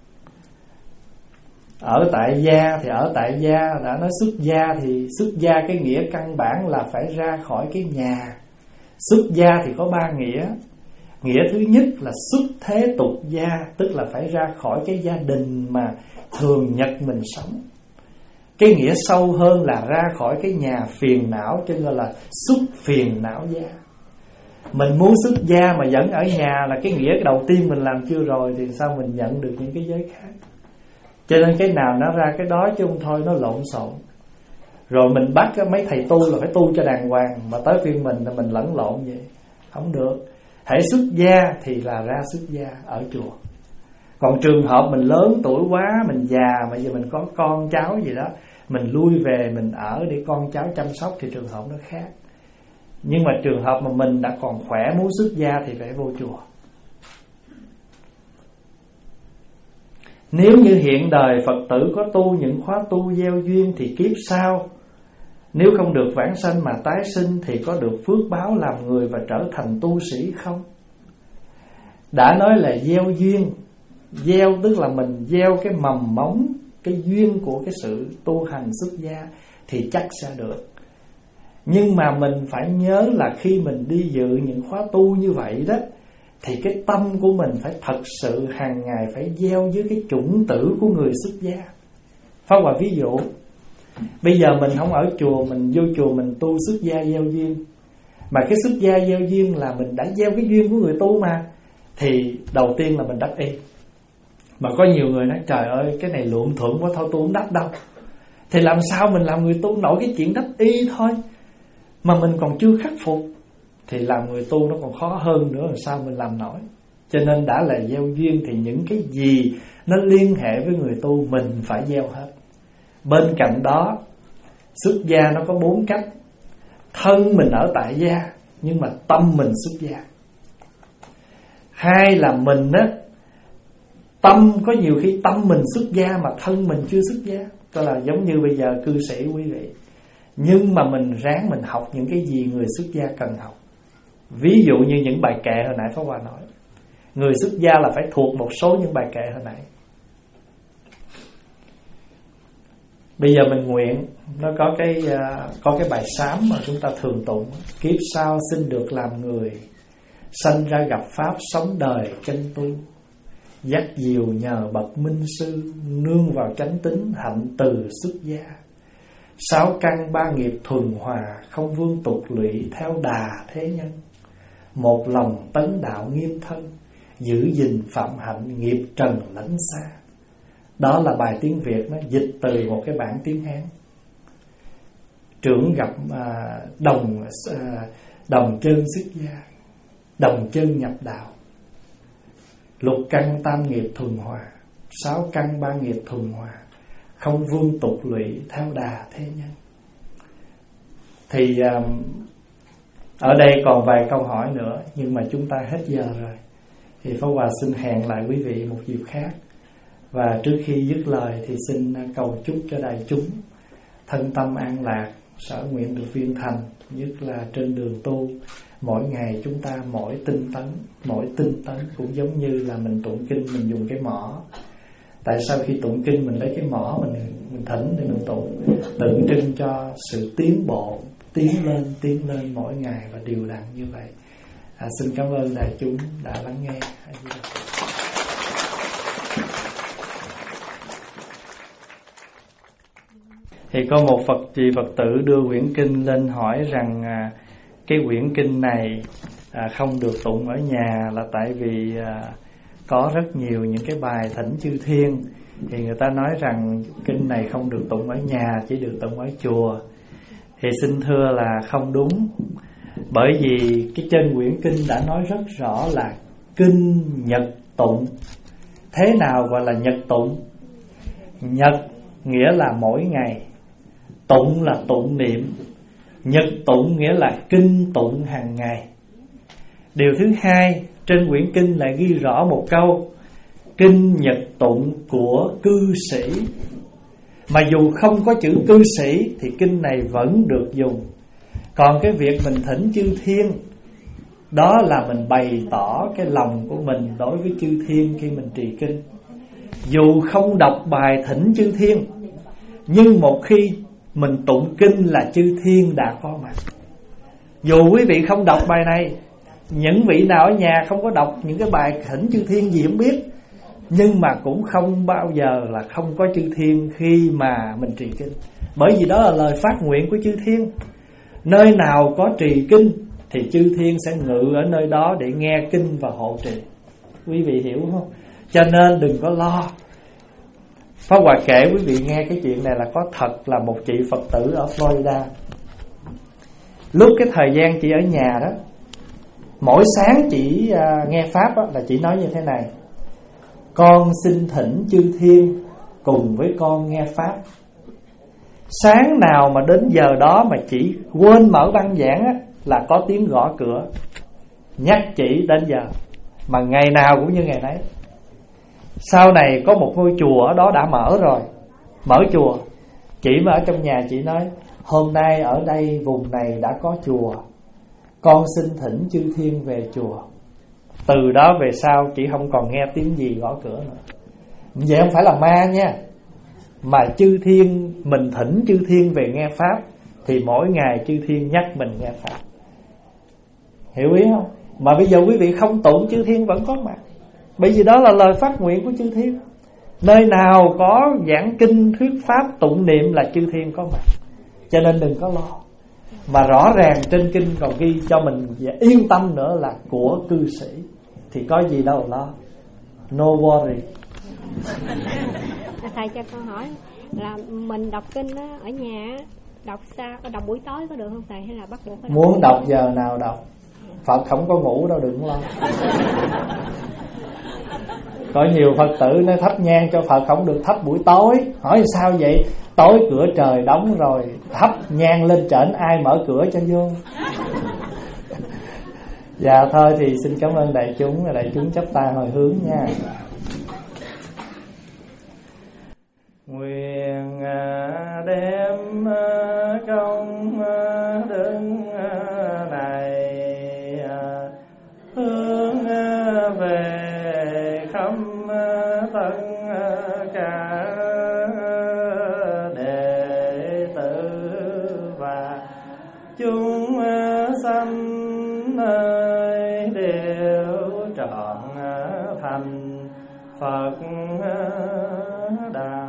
Ở tại gia thì ở tại gia, đã nói xuất gia thì xuất gia cái nghĩa căn bản là phải ra khỏi cái nhà. Xuất gia thì có ba nghĩa. Nghĩa thứ nhất là xuất thế tục gia, tức là phải ra khỏi cái gia đình mà thường nhật mình sống. Cái nghĩa sâu hơn là ra khỏi cái nhà phiền não, cho nên là xuất phiền não gia. Mình muốn xuất gia mà vẫn ở nhà là cái nghĩa đầu tiên mình làm chưa rồi, thì sao mình nhận được những cái giới khác. Cho nên cái nào nó ra cái đó chứ không thôi nó lộn xộn. Rồi mình bắt mấy thầy tu là phải tu cho đàng hoàng, mà tới phiên mình là mình lẫn lộn vậy, không được. Hãy xuất gia thì là ra xuất gia ở chùa. Còn trường hợp mình lớn tuổi quá, mình già mà giờ mình có con cháu gì đó, mình lui về mình ở để con cháu chăm sóc thì trường hợp nó khác. Nhưng mà trường hợp mà mình đã còn khỏe muốn xuất gia thì phải vô chùa. Nếu như hiện đời Phật tử có tu những khóa tu gieo duyên thì kiếp sau, nếu không được vãng sanh mà tái sinh thì có được phước báo làm người và trở thành tu sĩ không? Đã nói là gieo duyên. Gieo tức là mình gieo cái mầm móng, cái duyên của cái sự tu hành xuất gia thì chắc sẽ được. Nhưng mà mình phải nhớ là khi mình đi dự những khóa tu như vậy đó, thì cái tâm của mình phải thật sự hàng ngày phải gieo dưới cái chủng tử của người xuất gia. Pháp Hòa ví dụ, bây giờ mình không ở chùa, mình vô chùa mình tu xuất gia gieo duyên. Mà cái xuất gia gieo duyên là mình đã gieo cái duyên của người tu mà, thì đầu tiên là mình đắc y. Mà có nhiều người nói trời ơi cái này luộm thuộm quá thôi tôi không đắc đâu. Thì làm sao mình làm người tu nổi cái chuyện đắc y thôi, mà mình còn chưa khắc phục, thì làm người tu nó còn khó hơn nữa, làm sao mình làm nổi. Cho nên đã là gieo duyên thì những cái gì nó liên hệ với người tu mình phải gieo hết. Bên cạnh đó, xuất gia nó có bốn cách. Thân mình ở tại gia nhưng mà tâm mình xuất gia. Hai là mình á, tâm có nhiều khi tâm mình xuất gia mà thân mình chưa xuất gia. Tức là giống như bây giờ cư sĩ quý vị, nhưng mà mình ráng mình học những cái gì người xuất gia cần học. Ví dụ như những bài kệ hồi nãy Pháp Hòa nói, người xuất gia là phải thuộc một số những bài kệ hồi nãy. Bây giờ mình nguyện, nó có cái có cái bài sám mà chúng ta thường tụng: kiếp sau xin được làm người, sanh ra gặp pháp sống đời chân tu, dắt diều nhờ bậc minh sư, nương vào chánh tín hạnh từ xuất gia. Sáu căn ba nghiệp thuần hòa, không vương tục lụy theo đà thế nhân. Một lòng tấn đạo nghiêm thân, giữ gìn phạm hạnh nghiệp trần lánh xa. Đó là bài tiếng Việt, nó dịch từ một cái bản tiếng Hán. Trưởng gặp à, đồng à, đồng chân xuất gia, đồng chân nhập đạo. Lục căn tam nghiệp thuần hòa, sáu căn ba nghiệp thuần hòa, không vương tục lụy theo đà thế nhân. Thì à, ở đây còn vài câu hỏi nữa, nhưng mà chúng ta hết giờ rồi, thì Pháp Hòa xin hẹn lại quý vị một dịp khác. Và trước khi dứt lời thì xin cầu chúc cho đại chúng thân tâm an lạc, sở nguyện được viên thành. Nhất là trên đường tu, mỗi ngày chúng ta mỗi tinh tấn, mỗi tinh tấn cũng giống như là mình tụng kinh, mình dùng cái mõ. Tại sao khi tụng kinh mình lấy cái mõ mình mình thỉnh để mình tụng, tượng trưng cho sự tiến bộ, tiến lên, tiến lên mỗi ngày và đều đặn như vậy. À, xin cảm ơn đại chúng đã lắng nghe. Thì có một Phật chị Phật tử đưa quyển kinh lên hỏi rằng à, cái quyển kinh này à, không được tụng ở nhà là tại vì à, có rất nhiều những cái bài thỉnh chư thiên. Thì người ta nói rằng kinh này không được tụng ở nhà, chỉ được tụng ở chùa. Thì xin thưa là không đúng. Bởi vì cái trên quyển kinh đã nói rất rõ là kinh nhật tụng. Thế nào gọi là nhật tụng? Nhật nghĩa là mỗi ngày, tụng là tụng niệm. Nhật tụng nghĩa là kinh tụng hàng ngày. Điều thứ hai, trên quyển kinh lại ghi rõ một câu: kinh nhật tụng của cư sĩ. Mà dù không có chữ cư sĩ thì kinh này vẫn được dùng. Còn cái việc mình thỉnh chư thiên, đó là mình bày tỏ cái lòng của mình đối với chư thiên khi mình trì kinh. Dù không đọc bài thỉnh chư thiên, nhưng một khi mình tụng kinh là chư thiên đã có mặt. Dù quý vị không đọc bài này, những vị nào ở nhà không có đọc những cái bài thỉnh chư thiên gì không biết, nhưng mà cũng không bao giờ là không có chư thiên khi mà mình trì kinh. Bởi vì đó là lời phát nguyện của chư thiên. Nơi nào có trì kinh thì chư thiên sẽ ngự ở nơi đó để nghe kinh và hộ trì. Quý vị hiểu không? Cho nên đừng có lo. Pháp Hòa kể quý vị nghe cái chuyện này là có thật. Là một chị Phật tử ở Florida, lúc cái thời gian chị ở nhà đó, mỗi sáng chị uh, nghe Pháp đó, là chị nói như thế này: con xin thỉnh chư thiên cùng với con nghe Pháp. Sáng nào mà đến giờ đó mà chị quên mở băng giảng á, là có tiếng gõ cửa nhắc chị đến giờ. Mà ngày nào cũng như ngày nấy. Sau này có một ngôi chùa ở đó đã mở rồi, mở chùa. Chị mà ở trong nhà chị nói: hôm nay ở đây vùng này đã có chùa, con xin thỉnh chư thiên về chùa. Từ đó về sau chị không còn nghe tiếng gì gõ cửa nữa. Vậy không phải là ma nha, mà chư thiên, mình thỉnh chư thiên về nghe Pháp thì mỗi ngày chư thiên nhắc mình nghe Pháp. Hiểu ý không? Mà bây giờ quý vị không tụng chư thiên vẫn có mặt. Bởi vì đó là lời phát nguyện của chư thiên. Nơi nào có giảng kinh thuyết Pháp tụng niệm là chư thiên có mặt. Cho nên đừng có lo. Mà rõ ràng trên kinh còn ghi cho mình yên tâm nữa là của cư sĩ, thì có gì đâu lo. No worry. Thầy cho con hỏi là mình đọc kinh á, ở nhà đọc sao, đọc buổi tối có được không thầy, hay là bắt buộc phải đọc? Muốn đọc giờ nào đọc. Phật không có ngủ đâu, đừng lo. Có nhiều Phật tử nói thắp nhang cho Phật không được thắp buổi tối. Hỏi sao vậy? Tối cửa trời đóng rồi, thắp nhang lên trển ai mở cửa cho vô. Dạ thôi thì xin cảm ơn đại chúng. Đại chúng chắp tay hồi hướng nha. Nguyện đem công đức này hướng về khắp tất cả đệ tử và chúng sanh nơi đều trọn thành Phật đạo.